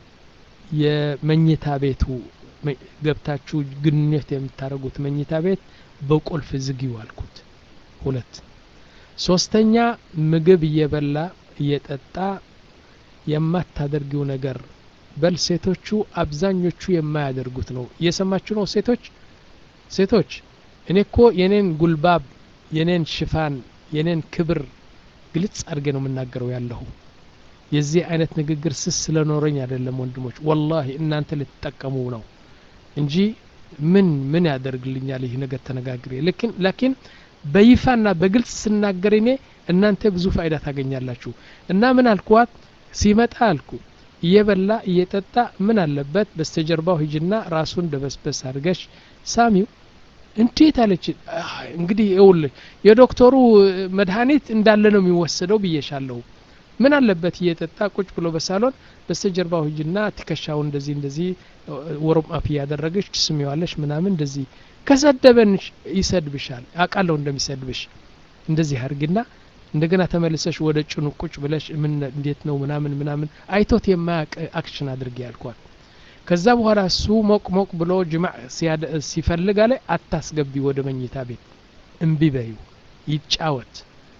የመኝታ ቤቱ ገብታችሁ ግንኙነት የምታረጉት መኝታ ቤት በቁልፍ ዝጊው አልኩት ሁለት ሶስተኛ ምግብ እየበላ እየጠጣ የማታደርጊው ነገር በል ሴቶቹ አብዛኞቹ የማያደርጉት ነው እየሰማችሁ ነው ሴቶች ሴቶች እኔ እኮ የኔን ጉልባብ የኔን ሽፋን የኔን ክብር ግልጽ አድርጌ ነው የምናገረው ያለሁ የዚህ አይነት ንግግር ስስ ስለኖረኝ አይደለም ወንድሞች ወላሂ እናንተ ልትጠቀሙ ነው እንጂ ምን ምን ያደርግልኛል ይሄ ነገር ተነጋግሬ ለኪን ለኪን በይፋና በግልጽ ስናገር እኔ እናንተ ብዙ ፋይዳ ታገኛላችሁ እና ምን አልኳት ሲመጣ አልኩ እየበላ እየጠጣ ምን አለበት በስተጀርባው ሂጅና ራሱን ደበስበስ አድርገሽ ሳሚው እንዴት አለች እንግዲህ ይኸውልህ የዶክተሩ መድኃኒት እንዳለ ነው የሚወሰደው ብዬሻለሁ ምን አለበት እየጠጣ ቁጭ ብሎ በሳሎን በስተጀርባው ሂጅና ትከሻው እንደዚህ እንደዚህ ወርም አፕ ያደረገች ትስሚዋለሽ ምናምን እንደዚህ ከሰደበንሽ ይሰድብሻል አቃለው እንደሚሰድብሽ እንደዚህ አርግና እንደገና ተመልሰሽ ወደ ጭኑ ቁጭ ብለሽ ምን እንዴት ነው ምናምን ምናምን አይቶት የማያቅ አክሽን አድርጊ ያልኳት ከዛ በኋላ እሱ ሞቅ ሞቅ ብሎ ጅማዕ ሲፈልግ አለ አታስገቢ ወደ መኝታ ቤት እምቢ በዩ ይጫወት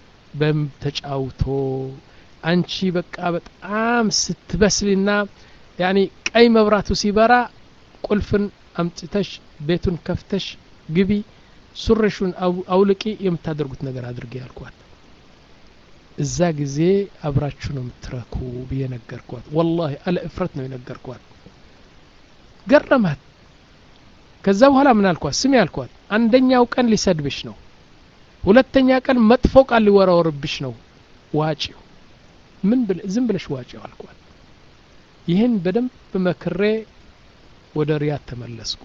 በተጫውቶ አንቺ በቃ በጣም ስትበስልና ያኒ ቀይ መብራቱ ሲበራ ቁልፍን አምጥተሽ ቤቱን ከፍተሽ ግቢ ሱርሹን አውልቂ የምታደርጉት ነገር አድርጊ ያልኳት እዛ ጊዜ አብራችሁ ነው የምትረኩ በየነገርኳት والله አለ እፍረት ነው የነገርኳት ገረማት ከዛ በኋላ ምን አልኳት ስሚ አልኳት አንደኛው ቀን ሊሰድብሽ ነው ሁለተኛ ቀን መጥፎ ቃል ሊወራወርብሽ ነው ዋጪው ምን ብል ዝም ብለሽ ዋጪው አልኳት ይሄን በደንብ መክሬ ወደ ሪያድ ተመለስኩ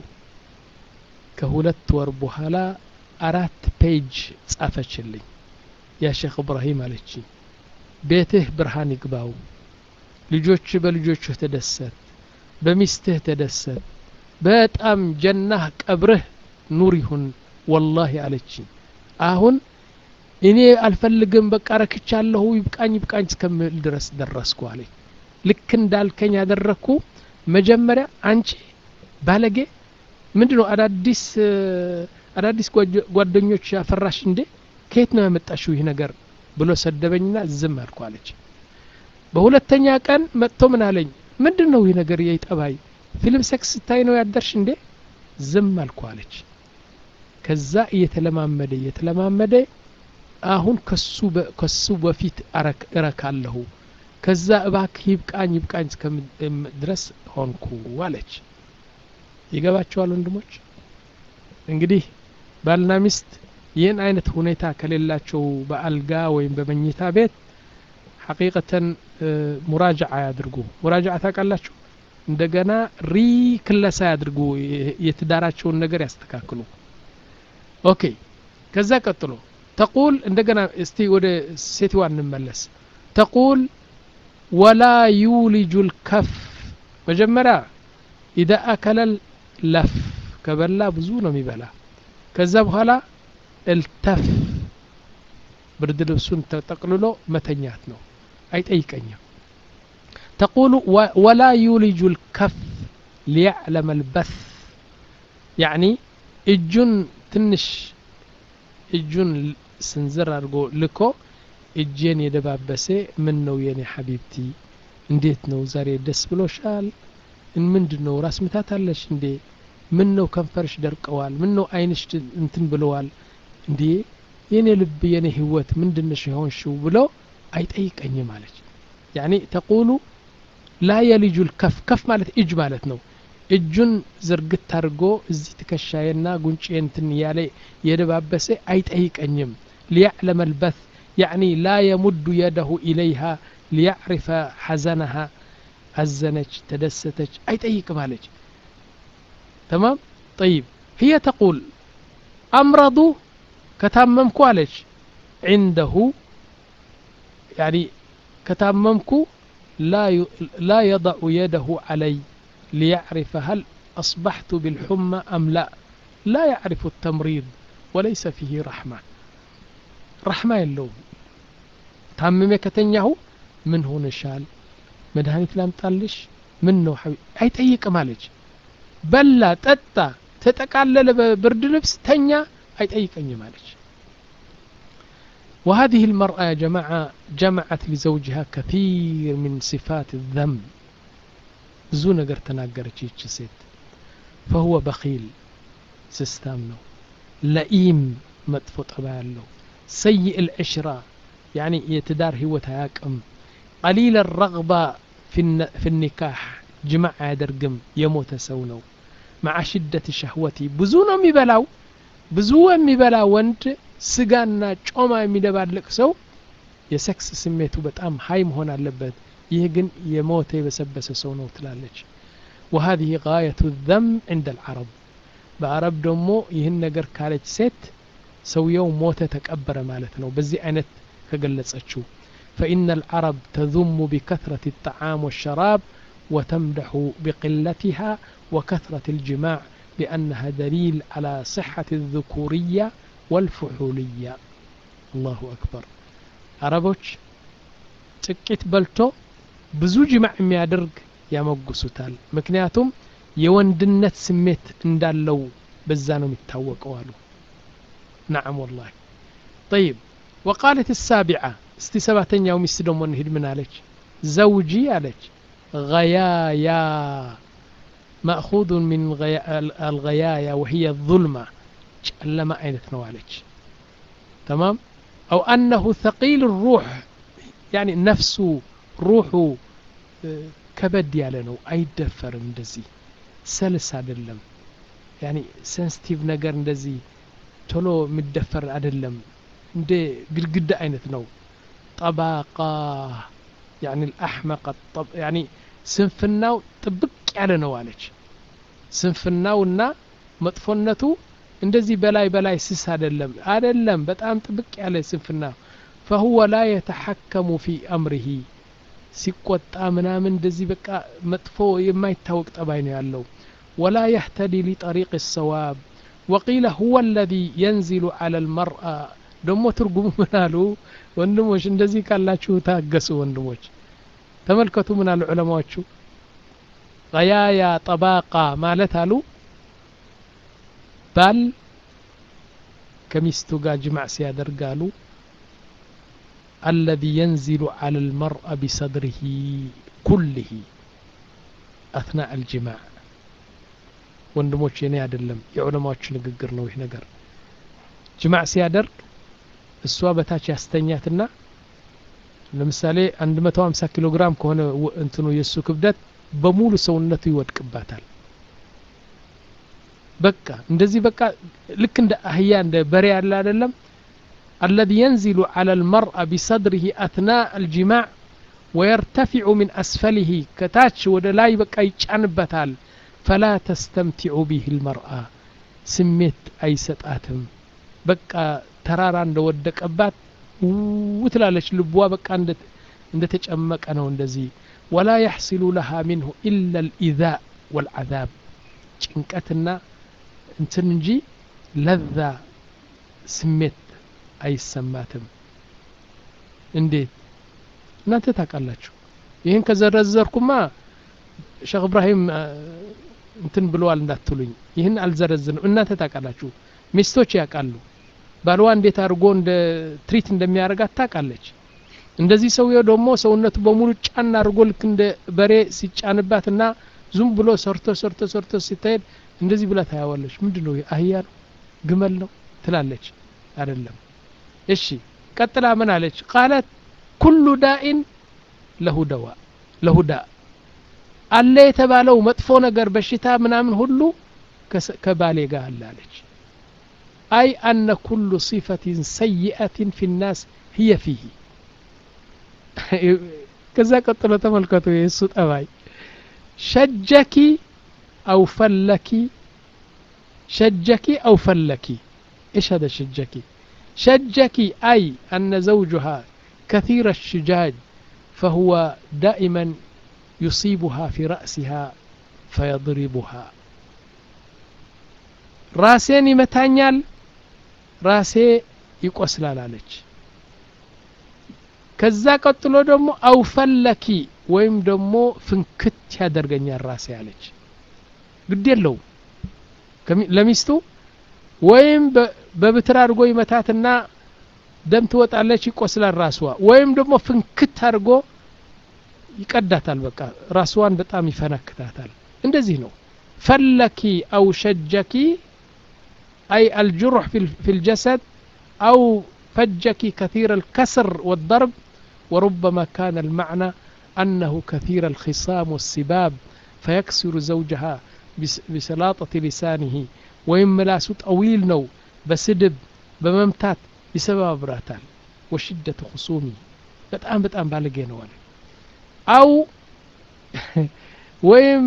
ከሁለት ወር በኋላ አራት ፔጅ ጻፈችልኝ ያ ሼክ ኢብራሂም አለች ቤትህ ብርሃን ይግባው ልጆች በልጆችህ ተደሰት በሚስትህ ተደሰት በጣም ጀናህ ቀብርህ ኑር ይሁን والله አለች አሁን እኔ አልፈልግም በቃ ረክቻለሁ ይብቃኝ ይብቃኝ እስከምል ድረስ ደረስኩ አለኝ ልክ እንዳልከኝ ያደረኩ መጀመሪያ አንቺ ባለጌ ምንድነው አዳዲስ አዳዲስ ጓደኞች ያፈራሽ እንዴ ከየት ነው ያመጣሽው ይሄ ነገር ብሎ ሰደበኝና ዝም አልኩ አለች በሁለተኛ ቀን መጥቶ ምን አለኝ ምንድነው ይሄ ነገር የይጠባይ ፊልም ሴክስ ታይ ነው ያደርሽ እንዴ ዝም አልኩ አለች ከዛ እየተለማመደ እየተለማመደ አሁን ከሱ ከሱ በፊት አረክ እረካለሁ ከዛ እባክህ ይብቃኝ ይብቃኝ እስከ ድረስ ሆንኩ አለች ይገባቸዋል ወንድሞች እንግዲህ ባልና ሚስት ይህን አይነት ሁኔታ ከሌላቸው በአልጋ ወይም በመኝታ ቤት ሐቂቀተን ሙራጃዓ ያድርጉ ሙራጃዓ ታውቃላችሁ እንደገና ሪክለሳ ያድርጉ የትዳራቸውን ነገር ያስተካክሉ ኦኬ ከዛ ቀጥሎ تقول እንደገና እስቲ ወደ ሴትዋ እንመለስ تقول ولا يولج الكف መጀመሪያ اذا اكل اللف ከበላ ብዙ ነው የሚበላ ከዛ በኋላ التف برد ልብሱን ተጠቅልሎ መተኛት ነው አይጠይቀኝም تقول ولا يولج الكف ليعلم البث يعني እጁን ትንሽ እጁን ስንዝር አድርጎ ልኮ እጄን የደባበሰ ምን ነው የኔ ሐቢብቲ እንዴት ነው ዛሬ ደስ ብሎሻል ምንድነው ራስ ምታት አለሽ እንዴ ምን ነው ከንፈርሽ ደርቀዋል ምን ነው አይንሽ እንትን ብለዋል እንዴ የኔ ልብ የኔ ህይወት ምንድነሽ ይሆንሽው ብሎ አይጠይቀኝም ማለት يعني تقول لا يلج الكف كف ማለት እጅ ማለት ነው እጁን ዝርግት አድርጎ እዚህ ተከሻየና ጉንጬን እንትን ያለ የደባበሰ አይጠይቀኝም ليعلم البث يعني لا يمد يده إليها ليعرف حزنها أزنج تدستج አይጠይቅ ማለት تمام طيب هي تقول أمرض كتاممكو عليك عنده يعني كتاممكو لا لا يضع يده علي ليعرف هل أصبحت بالحمى أم لا لا يعرف التمريض وليس فيه رحمة رحمة اللوم تاممي كتنياهو من هو نشال مدهاني فلام طالش منه حبيب አይጠይቅ ማለች በላ ጠጣ ተጠቃለለ በብርድ ልብስ ተኛ አይጠይቀኝ ማለች وهذه المرأة يا جماعة جمعت لزوجها كثير من صفات الذنب زو ነገር ተናገረች ይህች ሴት فهو بخيل سستام ነው لئيم መጥፎ ጠባይ ያለው سيء العشرة يعني يتدار ህይወት አያቅም قليل الرغبة في في النكاح جماع ያደርግም የሞተ ሰው ነው مع شدة شهوتي ብዙ ነው የሚበላው ብዙ የሚበላ ወንድ ስጋና ጮማ የሚደባልቅ ሰው የሴክስ ስሜቱ በጣም ሃይ መሆን አለበት ይህ ግን የሞተ የበሰበሰ ሰው ነው ትላለች وهذه غاية الذم عند العرب በአረብ ደግሞ ይህን ነገር ካለች ሴት ሰውየው ሞተ ተቀበረ ማለት ነው በዚህ አይነት ከገለጸችው فإن العرب تذم بكثرة الطعام والشراب وتمدح بقلتها وكثرة الجماع لأنها دليل على صحة الذكورية والفحولية الله أكبر عربوش ጥቂት በልቶ ብዙ ጅማዕ የሚያደርግ ያመጉሱታል ምክንያቱም የወንድነት ስሜት እንዳለው በዛ ነው የሚታወቀው አሉ نعم والله طيب وقالت السابعة استي سبعتኛው ሚስት ደግሞ እንሂድ ምን አለች زوجي አለች غيايا مأخوذ من غيا الغيايا وهي الظلمة ጨለማ አይነት ነው አለች تمام أو أنه ثقيل الروح يعني نفسه روحه كبد ያለ ነው አይደፈርም እንደዚህ ሰልስ አይደለም يعني sensitive ነገር እንደዚህ ቶሎ የሚደፈር አይደለም እንደ ግድግዳ አይነት ነው طبقة يعني الأحمق الطب يعني ስንፍናው ጥብቅ ያለ ነው አለች ስንፍናውና መጥፎነቱ እንደዚህ በላይ በላይ ስስ አይደለም አይደለም በጣም ጥብቅ ያለ ስንፍና فهو لا يتحكم في أمره ሲቆጣ ምናምን እንደዚህ በቃ መጥፎ የማይታወቅ ጠባይ ነው ያለው ولا يهتدي لطريق الصواب وقيل هو الذي ينزل على المرأة ደሞ ትርጉሙ ምናሉ ወንድሞች እንደዚህ ካላችሁ ታገሱ ወንድሞች ተመልከቱ ምናሉ ዑለማዎቹ غيايا طباقة ማለት አሉ ባል ከሚስቱ ጋር ጅማዕ ሲያደርጋሉ الذي ينزل على المرأة بصدره كله أثناء الجماع ወንድሞች የኔ አይደለም የዑለማዎች ንግግር ነው ይሄ ነገር ጅማዕ ሲያደርግ እሷ በታች ያስተኛትና ለምሳሌ መቶ ሃምሳ ኪሎ ግራም ከሆነ እንትኑ የሱ ክብደት በሙሉ ሰውነቱ ይወድቅባታል በቃ እንደዚህ በቃ ልክ እንደ አህያ እንደ በሬ ያለ አይደለም الذي ينزل على المرأة بصدره أثناء الجماع ويرتفع من أسفله كتاتش ودلاي بقى يجعنبتال فلا تستمتع به المرأة سميت أي ستآتم بقى ترارا እንደወደቀ አባት وتلالش ልቧ በቃ እንደ እንደ ተጨመቀ ነው እንደዚህ ولا يحصل لها منه إلا الإذاء والعذاب ጭንቀትና እንትን እንጂ ለዛ ስሜት አይሰማትም እንዴት እናንተ ታውቃላችሁ ይሄን ከዘረዘርኩማ ሼክ ኢብራሂም እንትን ብለዋል እንዳትሉኝ ይሄን አልዘረዝንም እናንተ ታውቃላችሁ ሚስቶች ያውቃሉ ባልዋ እንዴት አድርጎ እንደ ትሪት እንደሚያደርጋት ታውቃለች እንደዚህ ሰውየው ደግሞ ሰውነቱ በሙሉ ጫና አድርጎ ልክ እንደ በሬ ሲጫንባትና ዙም ብሎ ሰርቶ ሰርቶ ሰርቶ ሲታየድ እንደዚህ ብላ ታያዋለች ምንድነው አህያ ነው ግመል ነው ትላለች አይደለም እሺ ቀጥላ ምን አለች قالت كل داء له دواء له داء አለ የተባለው መጥፎ ነገር በሽታ ምናምን ሁሉ ከባሌ ጋር አለች أي أن كل صفة سيئة في الناس هي فيه كذا قتلوا تملكتوا يسوط أباي شجك أو فلك شجك أو فلك إيش هذا شجك شجك أي أن زوجها كثير الشجاج فهو دائما يصيبها في رأسها فيضربها راسين يمتانيال راسي يقسلال عليك كذا قتلو دمو أو فلكي ويم دمو فنكت يادرغنيال راسي عليك قد يلو لميستو ويم ببتر አድርጎ ይመታትና ደም ትወጣለች ይቆስላል ራስዋ ወይም ደግሞ ፍንክት አድርጎ ይቀዳታል በቃ ራስዋን በጣም ይፈነክታታል እንደዚህ ነው ፈለኪ አው ሸጀኪ أي الجرح في الجسد أو فجك كثير الكسر والضرب وربما كان المعنى أنه كثير الخصام والسباب فيكسر زوجها بسلاطة لسانه ويملاسو طويل نو بسدب بممتات بسبب راتال وشدة خصومه بتأم بتأم بالجين ولا أو ويم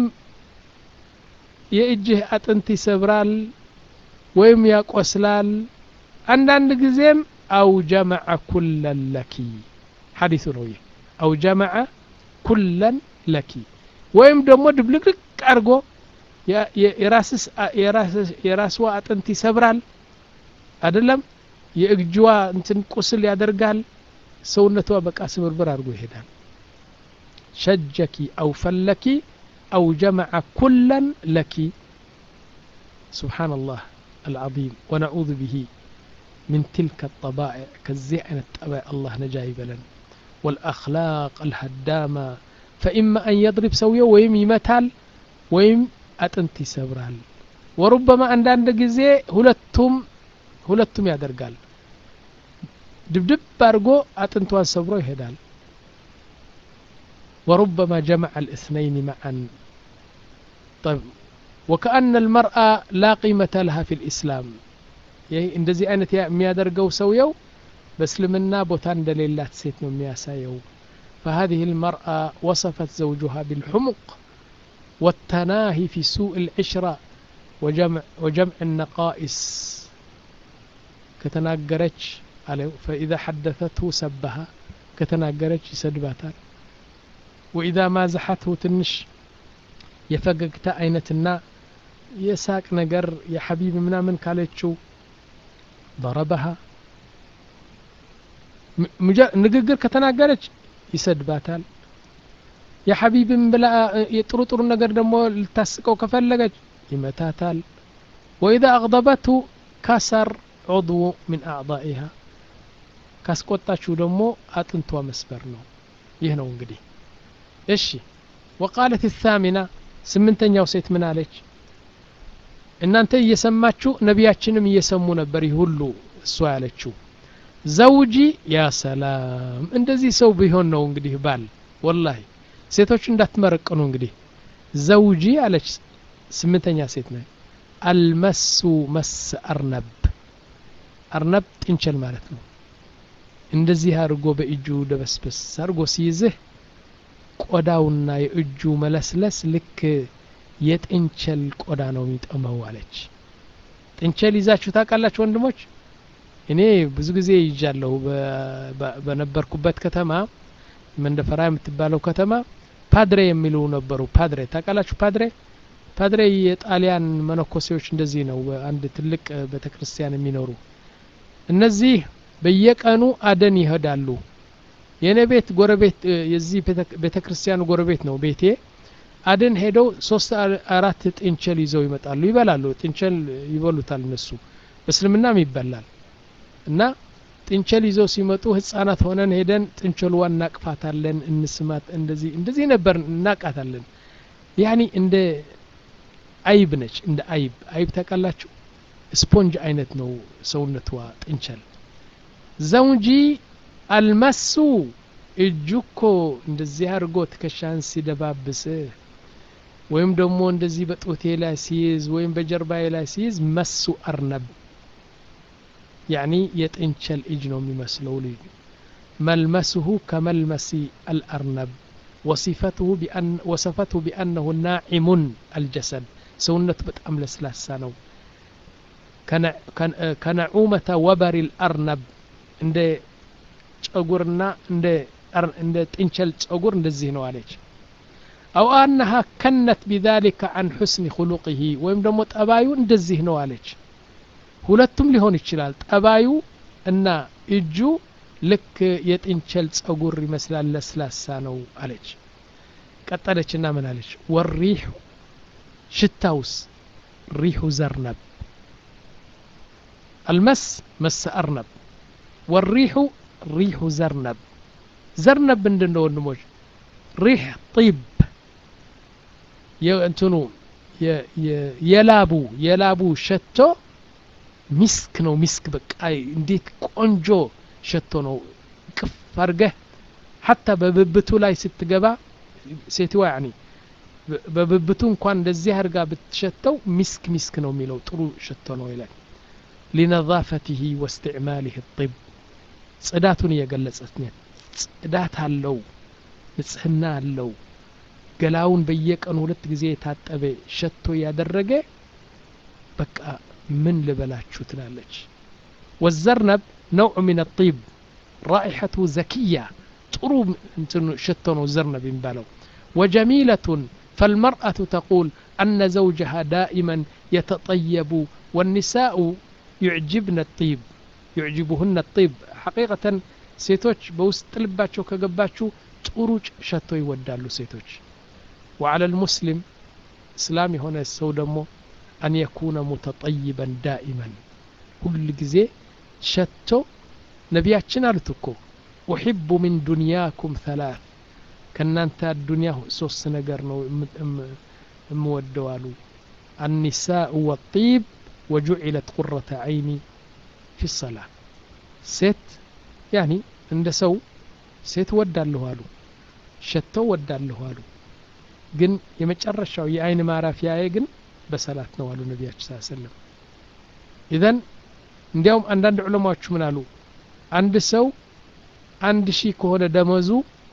يأجه أتنتي سبرال ويم يقسلال عندنا جزيم أو جمع كلا لك حديث روي أو جمع كلا لك ويم دمو دبلقلق أرجو يا يراسس يراسس يراسوا أتنتي سبرال أدلم يأجوا أنتن قسل يادرجال سونتوا بقى سبربر أرجو هدان شجك أو فلك أو جمع كلا لك سبحان الله العظيم ونعوذ به من تلك الطبائع كالزعن الطبائع الله نجاي بلن والأخلاق الهدامة فإما أن يضرب سويه ويم يمتال ويم أتنتي سبرال وربما عندنا جزء هلتم هلتم يا درجال دبدب بارجو أتنتوان سبرو يهدال وربما جمع الاثنين معا طيب وكأن المرأة لا قيمة لها في الإسلام يعني እንደዚህ አይነት የሚያደርገው ሰውየው በእስልምና ቦታ እንደሌላት ሴት ነው የሚያሳየው فهذه المرأة وصفت زوجها بالحمق والتناهي في سوء العشرة وجمع وجمع النقائص كتناقرتش عليه فإذا حدثته سبها كتناقرتش يسدباتها وإذا مازحته تنش يفققت أينتنا يساق نجر يا حبيبي منا من كالتشو ضربها نققر كتناقرتش يسدباتها يا حبيبي من بلا يطرطر نجر دمو لتسقو كفلقج يمتاتال وإذا أغضبته كسر عضو من أعضائها كاسكوتاشو دمو أتنتوا مسبرنو يهنو انقدي إيشي وقالت الثامنة سمنتنياو سيت من عليك إن أنت يسماتشو نبياتشنم يسمو نبري هلو سوالتشو زوجي يا سلام اندزي سو بيهون نو انقدي بال والله سيتوش اندات مرقنو انقدي زوجي عليك سمنتنيا سيتنا المسو مس أرنب أرنب تنشل مالتنا اندزي هارقو بإجو دبسبس هارقو سيزه ቆዳውና የእጁ መለስለስ ልክ የጥንቸል ቆዳ ነው የሚጠመው አለች ጥንቸል ይዛችሁ ታውቃላችሁ ወንድሞች እኔ ብዙ ጊዜ ይዣለሁ በነበርኩበት ከተማ መንደፈራ የምትባለው ከተማ ፓድሬ የሚሉ ነበሩ ፓድሬ ታውቃላችሁ ፓድሬ ፓድሬ የጣሊያን መነኮሴዎች እንደዚህ ነው አንድ ትልቅ ቤተክርስቲያን የሚኖሩ እነዚህ በየቀኑ አደን ይሄዳሉ የኔ ቤት ጎረቤት የዚህ ቤተክርስቲያኑ ጎረቤት ነው ቤቴ አደን ሄደው ሶስት አራት ጥንቸል ይዘው ይመጣሉ ይበላሉ ጥንቸል ይበሉታል እነሱ በእስልምናም ይበላል እና ጥንቸል ይዘው ሲመጡ ህፃናት ሆነን ሄደን ጥንቸልዋን እናቅፋታለን እንስማት እንደዚህ እንደዚህ ነበር እናቃታለን ያኒ እንደ አይብ ነች እንደ አይብ አይብ ታውቃላችሁ ስፖንጅ አይነት ነው ሰውነቷ ጥንቸል ዘውጂ አልመሱ እጁኮ እንደዚህ አርጎ ትከሻን ሲደባብስ ወይም ደግሞ እንደዚህ በጦቴ ላይ ሲይዝ ወይም በጀርባዬ ላይ ሲይዝ መሱ አርነብ ያኒ የጥንቸል እጅ ነው የሚመስለው ልጅ መልመስሁ ከመልመሲ አልአርነብ وصفته بأن وصفته بأنه ناعم الجسد سونت بتأم لسلاسة نو كنعومة وبر الأرنب عند ጸጉርና እንደ እንደ ጥንቸል ጸጉር እንደዚህ ነው አለች أو أنها كنت بذلك عن حسن خلقه ወይም ደግሞ ጠባዩ እንደዚህ ነው አለች ሁለቱም ሊሆን ይችላል ጠባዩ እና እጁ ልክ የጥንቸል ጸጉር ይመስላል ለስላሳ ነው አለች ቀጠለችና ምን አለች ወሪህ ሽታውስ ሪሁ ዘርነብ المس مس أرنب والريح ريح زرنب زرنب ምንድነው ወንድሞች ريح طيب የእንትኑ የላቡ የላቡ ሸቶ ሚስክ ነው ሚስክ በቃ እንዴት ቆንጆ ሸቶ ነው ቅፍ አርገህ حتى በብብቱ ላይ ስትገባ ሴትዋ يعني በብብቱ እንኳን እንደዚህ አርጋ ብትሸተው ሚስክ ሚስክ ነው የሚለው ጥሩ ሸቶ ነው ይላል لنظافته واستعماله الطب ጽዳቱን የገለጸት ነው ጽዳት አለው ንጽህና አለው ገላውን በየቀኑ ሁለት ጊዜ ታጠበ ሸቶ ያደረገ በቃ ምን ልበላችሁ ትላለች والزرنب نوع من الطيب رائحته زكية ጥሩ እንትን ሸቶ ነው زرنب የሚባለው وجميلة فالمرأة تقول أن زوجها دائما يتطيب والنساء يعجبن الطيب يعجبهن الطيب حقيقة ሴቶች በውስጥ ልባቸው ከገባችሁ ጥሩ ሸቶ ይወዳሉ ሴቶች وعلى المسلم اسلام هنا ሰው ደግሞ أن يكون متطيبا دائما كل ጊዜ ሸቶ ነቢያችን አሉት እኮ أحب من دنياكم ثلاث ከናንተ ዱንያ ሶስት ነገር ነው እምወደው አሉ النساء والطيب وجعلت قرة عيني في الصلاة ሴት يعني እንደ ሰው ሴት ወዳለሁ አሉ ሸቶ ወዳለሁ አሉ ግን የመጨረሻው የአይን ማራፊያዬ ግን በሰላት ነው አሉ ነብያችን ሰለላሁ ዐለይሂ ወሰለም ኢዘን እንዲያውም አንዳንድ ዑለማዎች ምን አሉ አንድ ሰው አንድ ሺህ ከሆነ ደሞዙ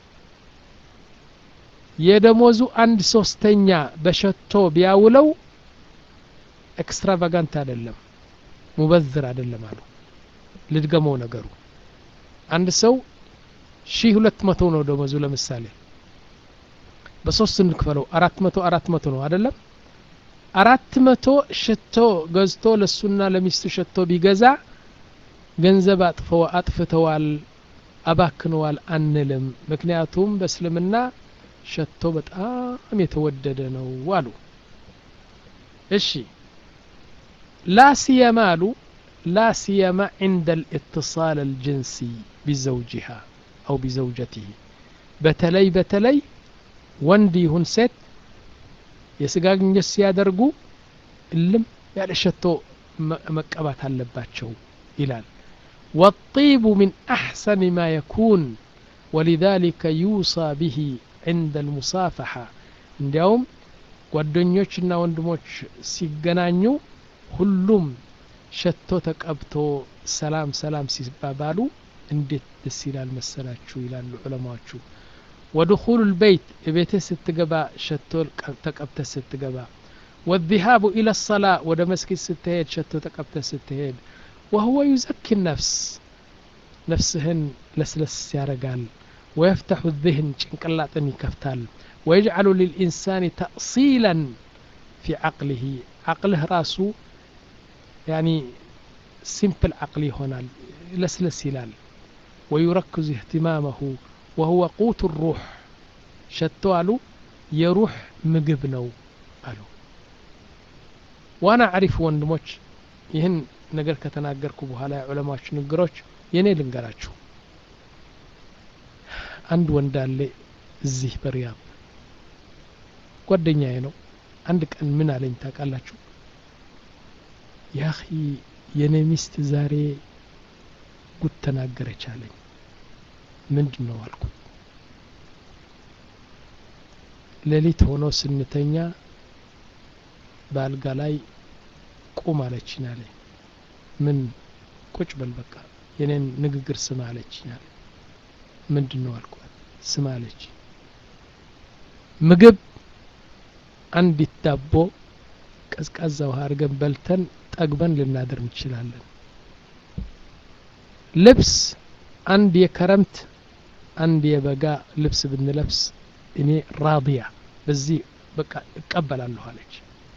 የደሞዙ አንድ ሶስተኛ በሸቶ ቢያውለው ኤክስትራቫጋንት አይደለም ሙበዝር አይደለም አሉ ልድገመው ነገሩ አንድ ሰው ሺህ ሁለት መቶ ነው ደሞዙ ለምሳሌ በሶስት እንክፈለው አራት መቶ አራት መቶ ነው አይደለም አራት መቶ ሽቶ ገዝቶ ለሱና ለሚስቱ ሽቶ ቢገዛ ገንዘብ አጥፈው አጥፍተዋል አባክነዋል አንልም ምክንያቱም በእስልምና ሽቶ በጣም የተወደደ ነው አሉ እሺ لا سيما لا سيما عند الاتصال الجنسي بزوجها أو بزوجته بتلي بتلي وندي هن ست يسقاق نجس يادرقو اللم يعني شتو مكبات هاللباتشو إلال والطيب من أحسن ما يكون ولذلك يوصى به عند المصافحة اليوم ጓደኞችና ወንድሞች ሲገናኙ ሁሉም ሸቶ ተቀብቶ ሰላም ሰላም ሲባባሉ እንዴት ደስ ይላል መሰላችሁ ይላሉ ዑለማዎቹ ودخول البيت بيته ستجبا شتو تقبت ستجبا والذهاب إلى الصلاة وده مسجد ستهيد شتو تقبت ستهيد وهو يزكي النفس نفسهن لسلس يارجال ويفتح الذهن شنكلاتني كفتال ويجعل للإنسان تأصيلا في عقله عقله راسه يعني سيمبل عقلي هنا لسلس هلال ويركز اهتمامه وهو قوت الروح شتو قالوا يروح مجبنو قالوا وانا اعرف ወንድሞች ይህን ነገር ከተናገርኩ በኋላ ዑለማዎች ንገሮች የኔ ልንገራችሁ አንድ ወንድ አለ እዚህ በሪያድ ጓደኛዬ ነው አንድ ቀን ምን አለኝ ታውቃላችሁ ያኺ የኔ ሚስት ዛሬ ጉድ ተናገረች አለኝ ምንድነው አልኩት ሌሊት ሆኖ ስንተኛ ባልጋ ላይ ቁም አለችኝ አለኝ ምን ቁጭ በል በቃ የኔን ንግግር ስማ አለችኝ አለኝ ምንድነው አልኳት ስማ አለች ምግብ አንድ ዳቦ ቀዝቃዛ ውሃ አርገን በልተን ጠግበን ልናደር እንችላለን ልብስ አንድ የከረምት አንድ የበጋ ልብስ ብንለብስ እኔ ራዲያ በዚህ በቃ እቀበላለሁ አለች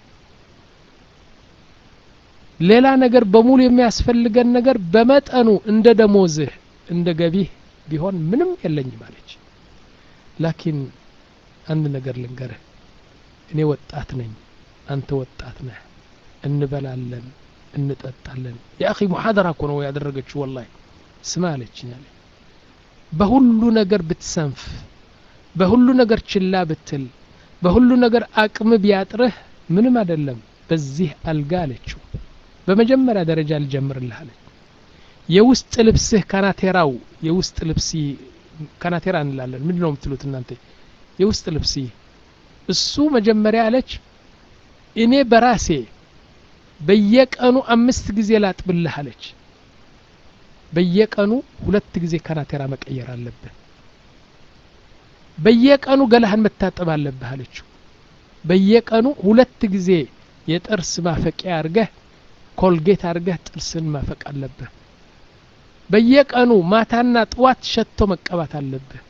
ሌላ ነገር በሙሉ የሚያስፈልገን ነገር በመጠኑ እንደ ደሞዝህ እንደ ገቢህ ቢሆን ምንም የለኝም አለች ላኪን አንድ ነገር ልንገርህ እኔ ወጣት ነኝ አንተ ወጣት ነህ እንበላለን እንጠጣለን ያ اخي محاضره እኮ ነው ያደረገችው والله ስማ አለችኝ አለ በሁሉ ነገር ብትሰንፍ በሁሉ ነገር ችላ ብትል በሁሉ ነገር አቅም ቢያጥርህ ምንም አይደለም በዚህ አልጋ አለችው በመጀመሪያ ደረጃ ልጀምርልህ አለ የውስጥ ልብስህ ካናቴራው የውስጥ ልብሲ ካናቴራ እንላለን ምንድነው የምትሉት እናንተ የውስጥ ልብሲ እሱ መጀመሪያ አለች እኔ በራሴ በየቀኑ አምስት ጊዜ ላጥብልህ አለች በየቀኑ ሁለት ጊዜ ካናቴራ መቀየር አለብህ በየቀኑ ገላህን መታጠብ አለብህ አለችው በየቀኑ ሁለት ጊዜ የጥርስ ማፈቂያ አርገህ ኮልጌት አርገህ ጥርስን ማፈቅ አለብህ በየቀኑ ማታና ጥዋት ሸቶ መቀባት አለብህ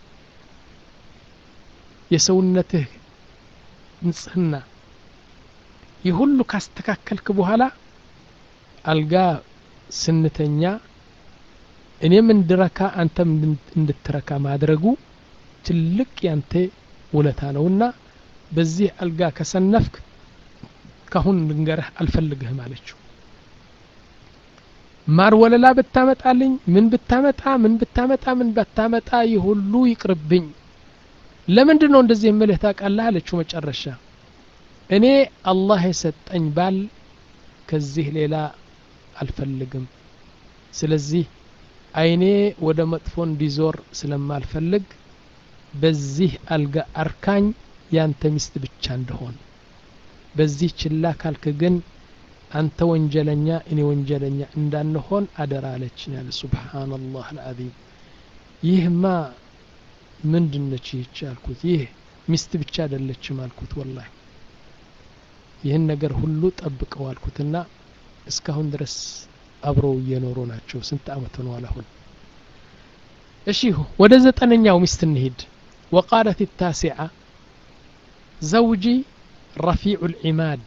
የሰውነትህ ንጽህና ይሁሉ ካስተካከልክ በኋላ አልጋ ስንተኛ እኔም እንድረካ አንተም እንድትረካ ማድረጉ ትልቅ ያንተ ውለታ ነውና በዚህ አልጋ ከሰነፍክ ካሁን ልንገርህ አልፈልግህም አለችው ማር ወለላ ብታመጣልኝ ምን ብታመጣ ምን ብታመጣ ምን ብታመጣ ይሁሉ ይቅርብኝ ለምንድነው እንደዚህ የምልህ ታውቃለህ አለችው መጨረሻ እኔ አላህ የሰጠኝ ባል ከዚህ ሌላ አልፈልግም ስለዚህ አይኔ ወደ መጥፎ እንዲዞር ስለማልፈልግ በዚህ አልጋ አርካኝ ያንተ ሚስት ብቻ እንደሆን በዚህ ችላ ካልክ ግን አንተ ወንጀለኛ እኔ ወንጀለኛ እንዳንሆን አደራ አለችኝ አለ ሱብሃንአላህ አልዓዚም ይህማ ምንድነች ይህች አልኩት ይህ ሚስት ብቻ አይደለችም አልኩት ወላሂ ይህን ነገር ሁሉ ጠብቀው አልኩትና እስካሁን ድረስ አብረው እየኖሩ ናቸው ስንት አመት ነው አሁን እሺ ወደ ዘጠነኛው ሚስት እንሂድ وقالت التاسعة زوجي رفيع العماد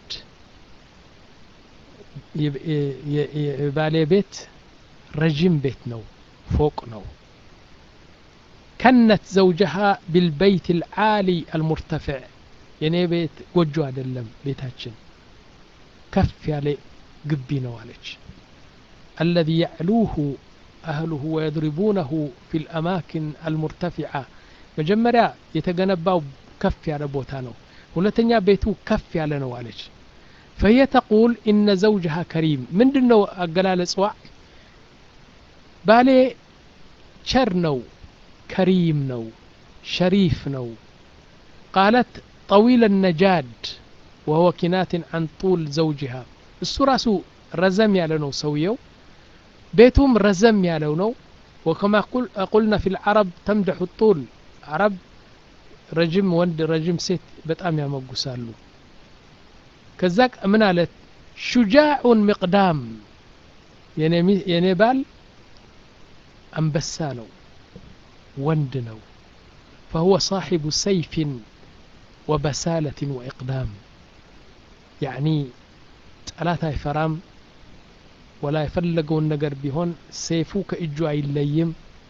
يبالي بيت رجيم بيت نو فوق نو كنت زوجها بالبيت العالي المرتفع يعني بيت ጎጆ አይደለም ቤታችን ከፍ ያለ ግቢ ነው አለች الذي يعلوه أهله ويضربونه في الأماكن المرتفعة መጀመሪያ የተገነባው ከፍ ያለ ቦታ ነው ሁለተኛ ቤቱ ከፍ ያለ ነው አለች فهي تقول إن زوجها كريم ምንድነው አገላለጽዋ ባሌ ቸር ነው كريم ነው شريف ነው قالت طويل النجاد وهو كنات عن طول زوجها እሱ ራሱ ረዘም ያለ ነው ሰውየው ቤቱም ረዘም ያለው ነው وكما قلنا في العرب تمدح الطول عرب رجم وند رجم ست በጣም ያመጉሳሉ ከዛክ ምን አለት شجاع مقدام የኔ የኔ ባል አንበሳ ነው ወንድ ነው فهو صاحب سيف وبسالة وإقدام يعني ጠላት አይፈራም ولا يفلقون ነገር ቢሆን ሰይፉ ከእጁ አይለይም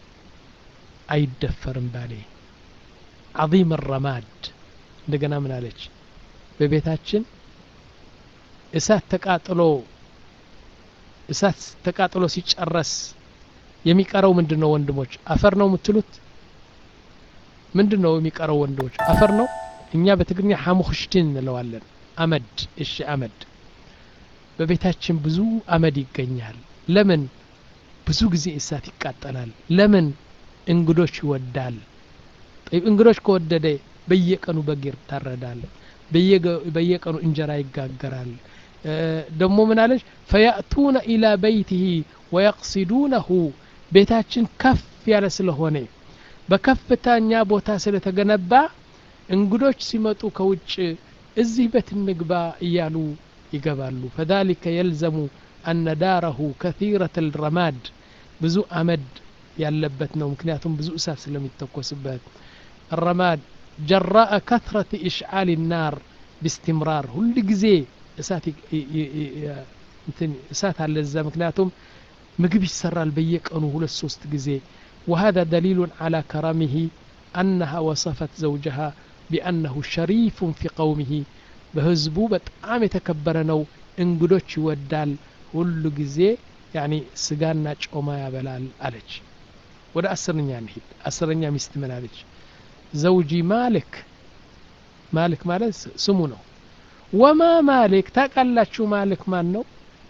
አይደፈርም ባሌ عظيم الرماد እንደገና ምን አለች በቤታችን እሳት ተቃጥሎ እሳት ተቃጥሎ ሲጨረስ የሚቀረው ምንድነው ወንድሞች አፈር ነው የምትሉት ምንድነው የሚቀረው ወንዶች አፈር ነው እኛ በትግርኛ ሐሙኽሽቲን እንለዋለን አመድ እሺ አመድ በቤታችን ብዙ አመድ ይገኛል ለምን ብዙ ጊዜ እሳት ይቃጠላል ለምን እንግዶች ይወዳል እንግዶች ከወደደ በየቀኑ በግር ታረዳል በየቀኑ እንጀራ ይጋገራል ደሞ ምን አለች فيأتون إلى بيته ويقصدونه ቤታችን ከፍ ያለ ስለሆነ በከፍታኛ ቦታ ስለተገነባ እንግዶች ሲመጡ ከውጭ እዚህ ቤት እንግባ እያሉ ይገባሉ فذلك يلزم أن داره كثيرة الرماد ብዙ አመድ ያለበት ነው ምክንያቱም ብዙ እሳት ስለሚተኮስበት الرماد جراء كثرة إشعال النار باستمرار ሁሉ ጊዜ እሳት እንትን እሳት አለ እዛ ምክንያቱም ምግብ ይሰራል በየቀኑ ሁለት ሶስት ጊዜ وهذا دليل على كرمه أنها وصفت زوجها بأنه شريف في قومه በህዝቡ በጣም የተከበረ ነው እንግዶች ይወዳል ሁሉ ጊዜ يعني ስጋና ጮማ ያበላል አለች ወደ አስረኛ እንሂድ አስረኛ ሚስት ምን አለች ዘውጂ ማልክ ማልክ ማለት ስሙ ነው ወማ ማልክ ታቃላችሁ ማልክ ማን ነው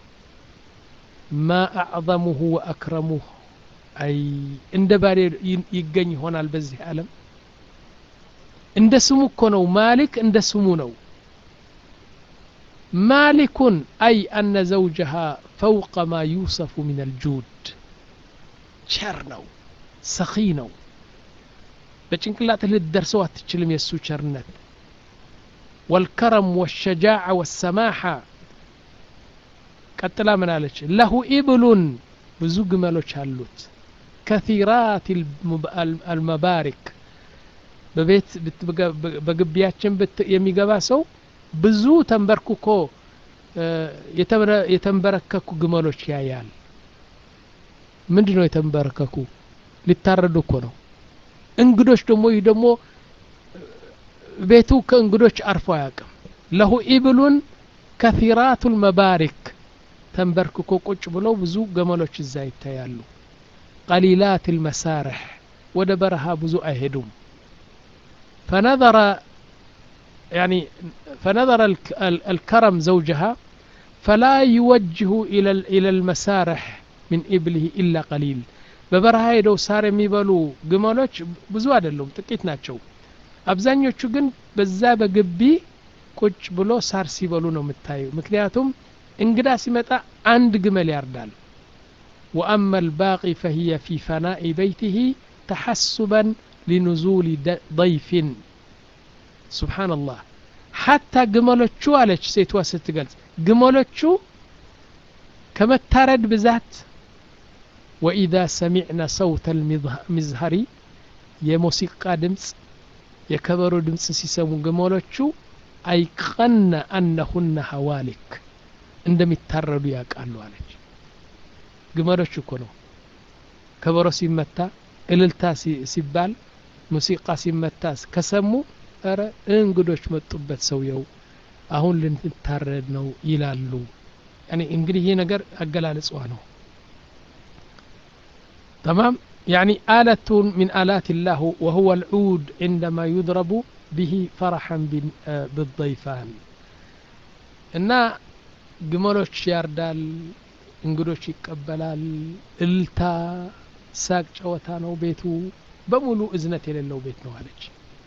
ما أعظمه وأكرمه أي عند باري يجني هنا البزه عالم عند سمو كنو مالك عند سمو نو مالك أي أن زوجها فوق ما يوصف من الجود شرنو سخينو بچنكلات للدرسوات تشلم يسو شرنت والكرم والشجاعة والسماحة ቀጥላ ምን አለች ለሁ ኢብሉን ብዙ ግመሎች አሉት ከثيرات المبارك በቤት በግቢያችን የሚገባ ሰው ብዙ ተንበርክኮ የተንበረከኩ ግመሎች ያያል ምንድነው የተንበረከኩ ሊታረዱ እኮ ነው እንግዶች ደግሞ ይህ ደግሞ ቤቱ ከእንግዶች አርፎ አያውቅም ለሁ ኢብሉን كثيرات المبارك ተንበርክኮ ቁጭ ብለው ብዙ ገመሎች እዛ ይታያሉ قليلات المسارح ወደ በረሃ ብዙ አይሄዱም فنظر يعني فنظر الكرم زوجها فلا يوجه الى الى المسارح من ابله الا قليل በበረሃ ሄደው ሳር የሚበሉ ግመሎች ብዙ አይደሉም ጥቂት ናቸው አብዛኞቹ ግን በዛ በግቢ ቁጭ ብሎ ሳር ሲበሉ ነው የምታዩ ምክንያቱም እንግዳ ሲመጣ አንድ ግመል ያርዳል واما الباقي فهي في فناء بيته تحسبا لنزول ضيف سبحان الله حتى ግመሎቹ አለች ሴትዋ ስትገልጽ ግመሎቹ ከመታረድ ብዛት واذا سمعنا صوت المزهر የሙዚቃ ድምጽ የከበሮ ድምጽ ሲሰሙ ግመሎቹ አይቀና انهن هوالك እንደሚታረዱ ያቃሉ አለች ግመሎች እኮ ነው ከበሮ ሲመታ እልልታ ሲባል ሙዚቃ ሲመታ ከሰሙ አረ እንግዶች መጡበት ሰውየው አሁን ልንታረድ ነው ይላሉ يعني እንግዲህ ይሄ ነገር አገላለጽዋ ነው تمام يعني آلة من آلات الله وهو العود عندما يضرب به فرحا بالضيفان እና ግመሎች ያርዳል እንግዶች ይቀበላል እልታ ሳቅ ጨዋታ ነው ቤቱ በሙሉ እዝነት የሌለው ቤት ነው አለች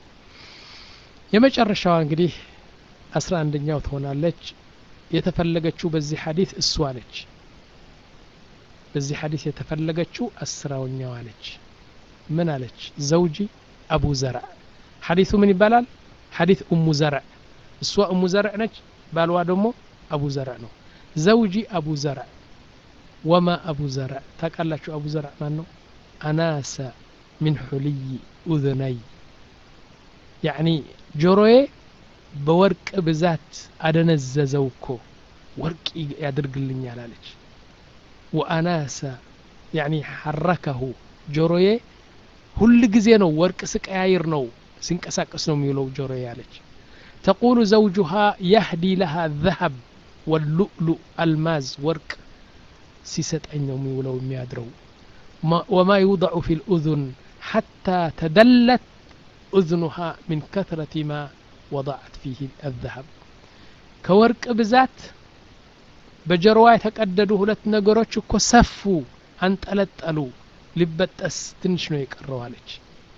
የመጨረሻው እንግዲህ አስራ አንደኛው ትሆናለች የተፈለገችው በዚህ ሐዲስ እሷ ነች በዚህ ሐዲስ የተፈለገችው አስራውኛው አለች ምን አለች ዘውጂ አቡ ዘርዕ ሐዲሱ ምን ይባላል ሐዲስ ኡሙ ዘርዕ እሷ ኡሙ ዘርዕ ነች ባልዋ ደግሞ አቡ ዘርዕ ነው ዘውጂ አቡ ዘርዕ وما أبو زرع تقالاتشو أبو زرع مانو أناس من حلي أذني يعني جروي بورك بذات أدنززوكو ورك يدرقلن يالالج وأناس يعني حركه جروي كل جزينو ورك سك عاير نو سنكساكس نو ميلو جروي يالج تقول زوجها يهدي لها الذهب واللؤلؤ الماز ورك سيستعين يومي ولو ميادرو وما يوضع في الأذن حتى تدلت أذنها من كثرة ما وضعت فيه الذهب كورك بذات بجرواي تقددوا هلت نقروش كسفوا أنت ألتقلوا لبت أستنشنو يكروالج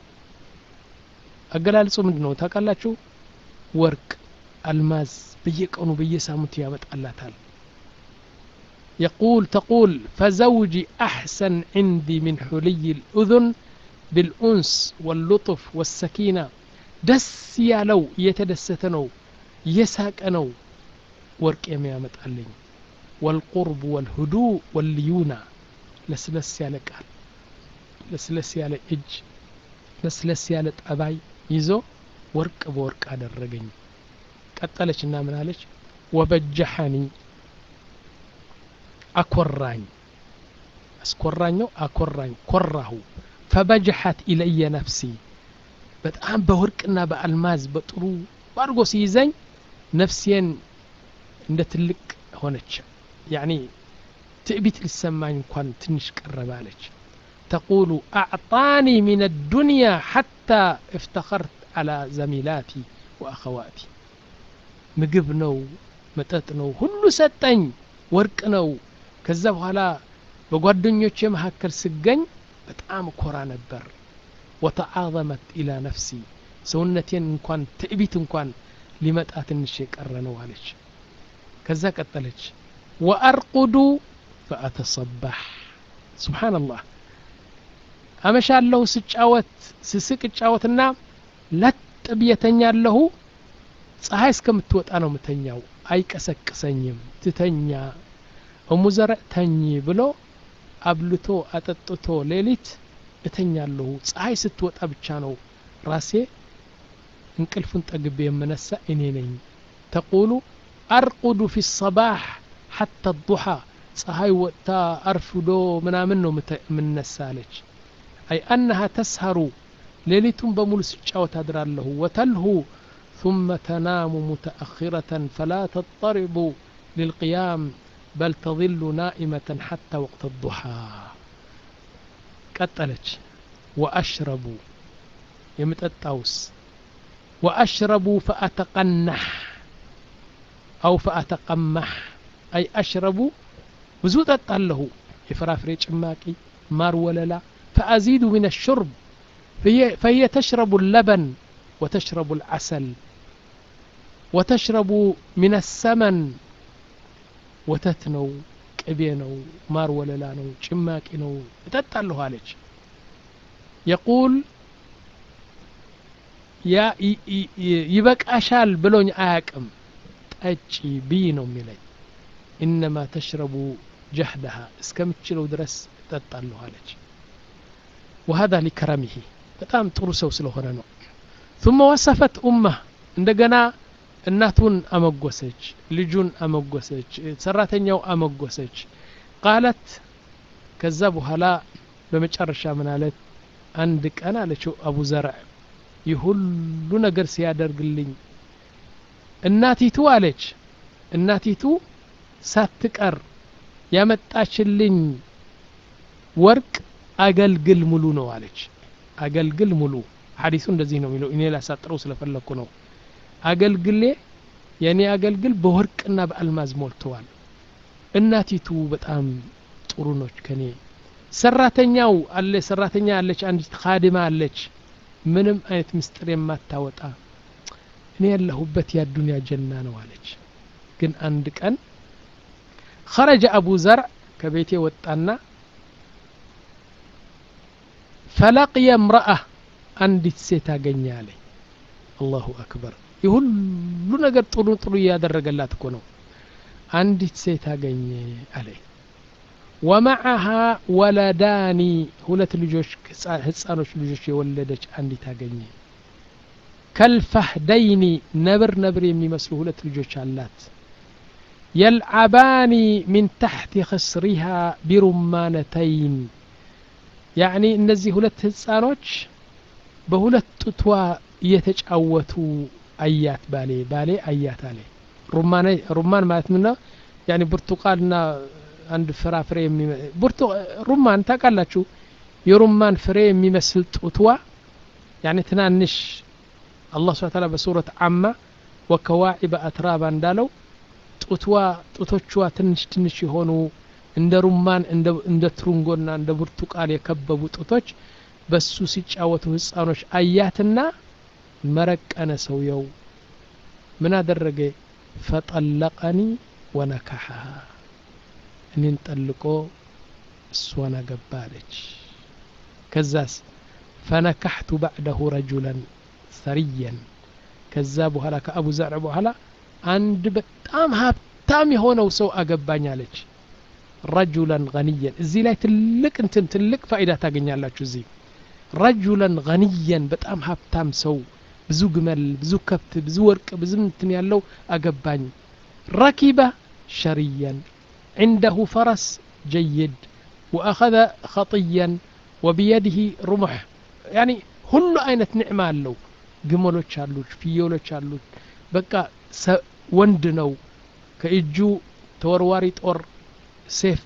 أقلال صمدنو تقلاتشو ورك الماز بيقونوا بيسامت يامت ألاتال يقول تقول فزوجي أحسن عندي من حلي الأذن بالأنس واللطف والسكينة دس يا لو يتدستنو يساكنو ورك يميامت ألين والقرب والهدوء والليونة لسلس يالك قال لسلس يالك إج لسلس يالك أباي يزو ورك بورك على الرقين قتلش النامن عليش وبجحني أكوراني أسكورانيو أكوراني كره فبجحت إلي نفسي بتأم بوركنا بألماز بطرو بارغو سيزين نفسيا ندتلك هونتش يعني ትዕቢት ሊሰማኝ እንኳን ትንሽ ቀረባለች تقول أعطاني من الدنيا حتى افتخرت على زميلاتي وأخواتي ምግብ ነው መጠጥ ነው ሁሉ ሰጠኝ ወርቅ ነው ከዛ በኋላ በጓደኞቼ መካከል ስገኝ በጣም ኮራ ነበር وتعاظمت إلى نفسي ሰውነቴን እንኳን ትዕቢት እንኳን ሊመጣ ትንሽ የቀረ ነው አለች ከዛ ቀጠለች وأرقد فأتصبح سبحان الله አመሻለሁ ስጫወት ስስቅ ጫወትና ለጥ ብየተኛለሁ ፀሐይ እስከምትወጣ ነው መተኛው አይቀሰቅሰኝም ትተኛ እሙ ዘርዕ ተኝ ብሎ አብልቶ አጠጥቶ ሌሊት እተኛለሁ ፀሐይ ስትወጣ ብቻ ነው ራሴ እንቅልፉን ጠግቤ የምነሳ እኔ ነኝ تقول أرقد في الصباح حتى الضحى ፀሐይ ወጣ አርፍዶ ምናምን ነው ምንነሳለች أي أنها تسهر ليلتم بمول سجاوة تدرالله وتلهو ثم تنام متأخرة فلا تضطرب للقيام بل تظل نائمة حتى وقت الضحى قتلت وأشرب يمت التوس وأشرب فأتقنح أو فأتقمح أي أشرب وزود أتقله إفرافري جماكي مار ولا لا فأزيد من الشرب فهي, فهي تشرب اللبن وتشرب العسل وتشرب من السمن وتتنو كبينو مار ولا لانو جماكينو تتعلو هالج يقول يا يبك أشال بلون آكم تأجي بينو ملي إنما تشرب جهدها اسكمتشلو درس تتعلو هالج وهذا لكرمه በጣም ጥሩ ሰው ስለሆነ ነው ثم وصفت امه እንደገና እናቱን አመጎሰች ልጁን አመጎሰች ሰራተኛው አመጎሰች قالت ከዛ በኋላ በመጨረሻ ምን አለት አንድ ቀን አለችው አቡ ዘርዕ ይሁሉ ነገር ሲያደርግልኝ እናቲቱ አለች እናቲቱ ሳትቀር ያመጣችልኝ ወርቅ አገልግል ሙሉ ነው አለች አገልግል ሙሉ ሐዲሱ እንደዚህ ነው የሚለው እኔ ላሳጥረው ስለፈለኩ ነው አገልግሌ የኔ አገልግል በወርቅና በአልማዝ ሞልቷል እናቲቱ በጣም ጥሩ ነች ከኔ ሰራተኛው አለ ሰራተኛ አለች አንዲት ኻዲማ አለች ምንም አይነት ምስጥር የማታወጣ እኔ ያለሁበት የዱንያ ጀና ነው አለች ግን አንድ ቀን خرج ابو زرع ከቤቴ ወጣና فلقي امرأة عندي سيتا غنيالي الله أكبر يقول لنا قد طلو طلو يادر قلات كونو عندي سيتا غني علي ومعها ولداني هلت لجوش هتسانوش لجوش يولدش عندي تاغني كالفهدين نبر نبر يمي مسلو هلت لجوش علات يلعباني من تحت خصرها برمانتين يعني እነዚህ ሁለት ህፃኖች በሁለት ጡቷ እየተጫወቱ አያት ባሌ ባሌ አያት አለ ሩማን ሩማን ማለት ምን ነው يعني ብርቱቃልና አንድ ፍራፍሬ ብርቱ ሩማን ታውቃላችሁ የሩማን ፍሬ የሚመስል ጡቷ يعني ትናንሽ الله سبحانه وتعالى በሱረት አማ وكواعب أترابا እንዳለው ጡቷ ጡቶቿ ትንሽ ትንሽ የሆኑ እንደ ሩማን እንደ እንደ ትሩንጎና እንደ ብርቱቃል የከበቡ ጡቶች በሱ ሲጫወቱ ህፃኖች አያትና መረቀነ ሰውየው ምን አደረገ فطلقني ونكحها እኔን ጠልቆ እሷን አገባለች ከዛስ فنكحت بعده رجلا ثريا ከዛ በኋላ ከአቡ ዘርዕ በኋላ አንድ በጣም ሀብታም የሆነው ሰው አገባኛለች رجلا غنيا እዚህ ላይ ትልቅ እንትን ትልቅ ፋይዳ ታገኛላችሁ እዚህ رجلا غنيا በጣም ሀብታም ሰው ብዙ ግመል ብዙ ከብት ብዙ ወርቅ ብዙ እንትን ያለው አገባኝ ركب شريا عنده فرس جيد واخذ خطيا وبيده رمح يعني ሁሉ አይነት ንዕማ አለው ግመሎች አሉት ፍየሎች አሉት በቃ ወንድ ነው ከእጁ ተወርዋሪ ጦር ሴፍ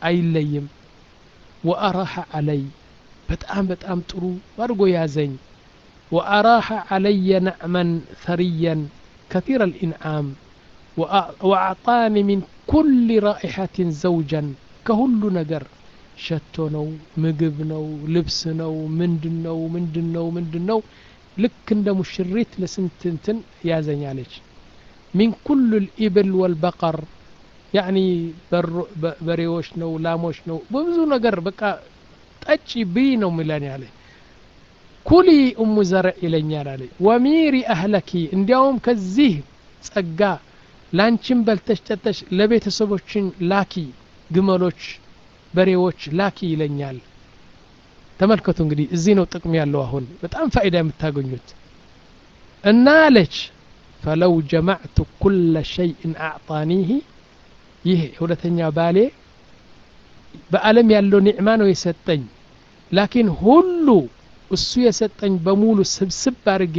አይለይም وأراح علي በጣም በጣም ጥሩ አድርጎ ያዘኝ وأراح علي نعما ثريا كثير الإنعام وأعطاني من كل رائحة زوجا كهل نجر شتو نو ምግብ ነው ልብስ ነው ምንድነው ምንድነው ምንድነው ልክ እንደ ሙሽሪት ለስንትንትን ያዘኛለች من كل الإبل والبقر يعني بريوش نو لاموش نو ببዙ ነገር በቃ ጠጪ ብይ ነው ሚላን ያለ ኩሊ ኡሙ ዘርዕ ይለኛል አለ ወሚሪ አህለኪ እንዲያውም ከዚህ ጸጋ ላንቺም በልተሽ ጠጥተሽ ለቤተሰቦችን ላኪ ግመሎች በሬዎች ላኪ ይለኛል ተመልከቱ እንግዲህ እዚህ ነው ጥቅም ያለው አሁን በጣም ፋይዳ የምታገኙት እና አለች فلو جمعت كل شيء أعطانيه ይህ ሁለተኛ ባሌ በአለም ያለው ኒዕማ ነው የሰጠኝ ላኪን ሁሉ እሱ የሰጠኝ በሙሉ ስብስብ አድርጌ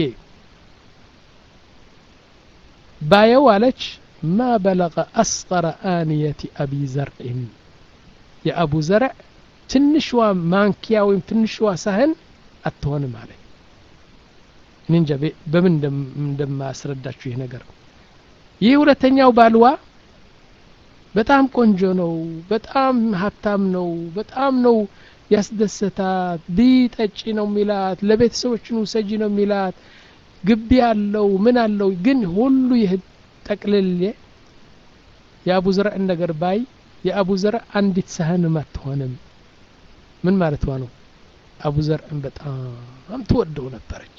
ባየው አለች ما بلغ أصغر آنية أبي زرع የአቡ ዘርዕ ትንሽዋ ማንኪያ ወይም ትንሽዋ ሳህን አትሆንም አለ እንጃ በምን እንደማስረዳችሁ ይሄ ነገር ይህ ሁለተኛው ባልዋ በጣም ቆንጆ ነው በጣም ሀብታም ነው በጣም ነው ያስደሰታት ቢጠጪ ነው ሚላት ለቤተሰቦቹ ሰጂ ነው ሚላት ግቢ ያለው ምን አለው ግን ሁሉ ይህ ጠቅልል የአቡ ዘርዕ ነገር ባይ የአቡ ዘርዕ አንዲት ሳህን ማትሆንም ምን ማለት ነው አቡ ዘርዕን በጣም ትወደው ነበረች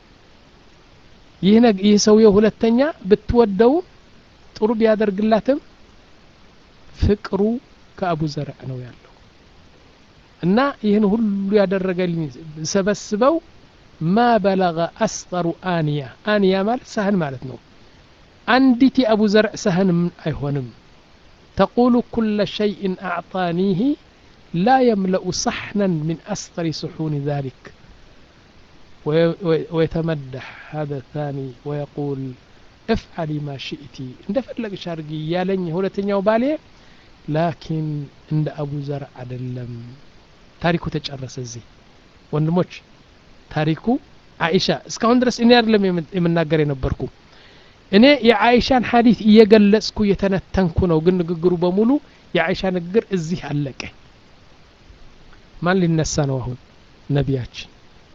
ይህ ነገር ይህ ሰውየው ሁለተኛ ብትወደው ጥሩ ቢያደርግላትም ፍቅሩ ከአቡ ዘርዕ ነው ያለው እና ይህን ሁሉ ያደረገልኝ ሰበስበው ما بلغ أصغر آنية آنية ማለት ሳህን ማለት ነው አንዲት የአቡ ዘርዕ ሳህን አይሆንም تقول كل شيء أعطانيه لا يملأ صحنا من أصغر صحون ذلك ويتمدح هذا الثاني ويقول افعلي ما شئتي عند فلق شارقي يالني ሁለተኛው ባሌ لكن عند أبو زرع عدلم ታሪኩ ተጨረሰ እዚህ ወንድሞች ታሪኩ አይሻ እስካሁን ድረስ እኔ አይደለም የምናገር የነበርኩ እኔ የአይሻን ሐዲስ እየገለጽኩ የተነተንኩ ነው ግን ንግግሩ በሙሉ የአይሻ ንግግር እዚህ አለቀ ማን ሊነሳ ነው አሁን ነቢያችን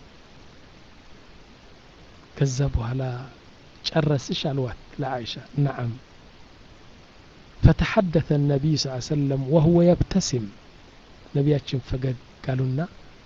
ከዛ በኋላ ጨረስሽ አልዋት ለአይሻ نعم فتحدث النبي صلى الله عليه وسلم وهو يبتسم ነቢያችን ፈገግ قالونا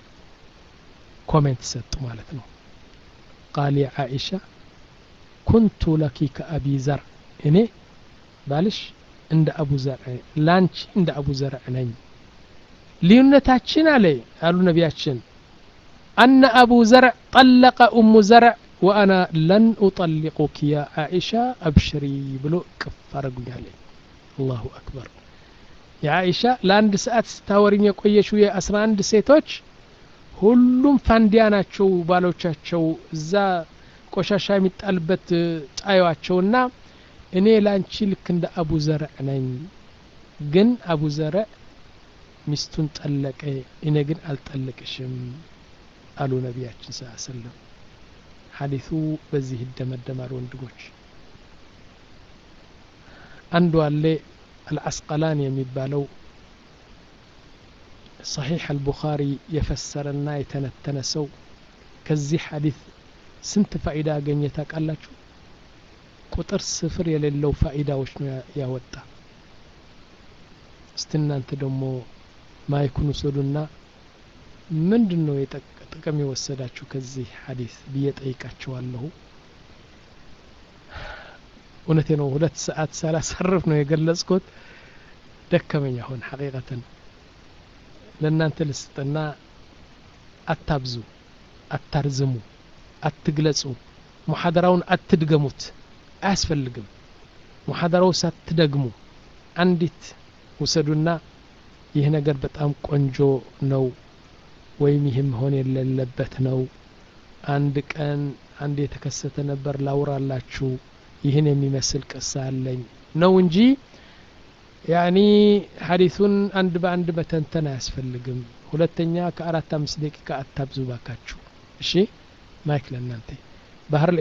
ኮሜንት ሰጡ ማለት ነው قال يا عائشة كنت لك كأبي زرع እኔ ባልሽ እንደ አቡ ዘርዕ ላንቺ እንደ አቡ ዘርዕ ነኝ ልዩነታችን አለ አሉ ነቢያችን أن أبو زرع طلق أم زرع وأنا لن أطلقك يا عائشة أبشري بلو كفارقني عليه الله أكبر يا عائشة لاند ساعات ستاورين يقويشو يا أسراند سيتوش ሁሉም ፋንዲያ ናቸው ባሎቻቸው እዛ ቆሻሻ የሚጣልበት ጣያቸውና እኔ ላንቺ ልክ እንደ አቡ ዘርዕ ነኝ ግን አቡ ዘርዕ ሚስቱን ጠለቀ እኔ ግን አልጠለቅሽም አሉ ነቢያችን ሰለላሁ ዐለይሂ ወሰለም ሐዲሱ በዚህ ይደመደማል ወንድሞች አንዱ አለ አልአስቀላኒ የሚባለው صحيح البخاري يفسرنا يتنتنسو كزي حديث سنت فائدة أغنيتا قالاتشو ቁጥር ስፍር የሌለው ፋይዳዎች ነው ያወጣ استنانت ደሞ ማይኩን ወሰዱና ምንድነው የጠቀም የወሰዳችሁ ከዚህ ሐዲስ በየጠይቃቸዋለሁ እውነቴ ነው ሁለት ሰዓት ሳላሰርፍ ነው የገለጽኩት ደከመኝ አሁን ሐቂቀተን ለእናንተ ልስጥና አታብዙ አታርዝሙ አትግለጹ ሙሐደራውን አትድገሙት አያስፈልግም ሙሐደራው ሳትደግሙ አንዲት ወሰዱና ይህ ነገር በጣም ቆንጆ ነው ወይም ይህም ሆነ የሌለበት ነው አንድ ቀን አንድ የተከሰተ ነበር ላውራላችሁ ይህን የሚመስል ቅሳ አለኝ ነው እንጂ ያኒ ሐዲሱን አንድ በአንድ በተንተና ያስፈልግም ሁለተኛ ከአራት አምስት ደቂቃ አታብዙ ባካችሁ እሺ ማይክ ለእናንተ ባህር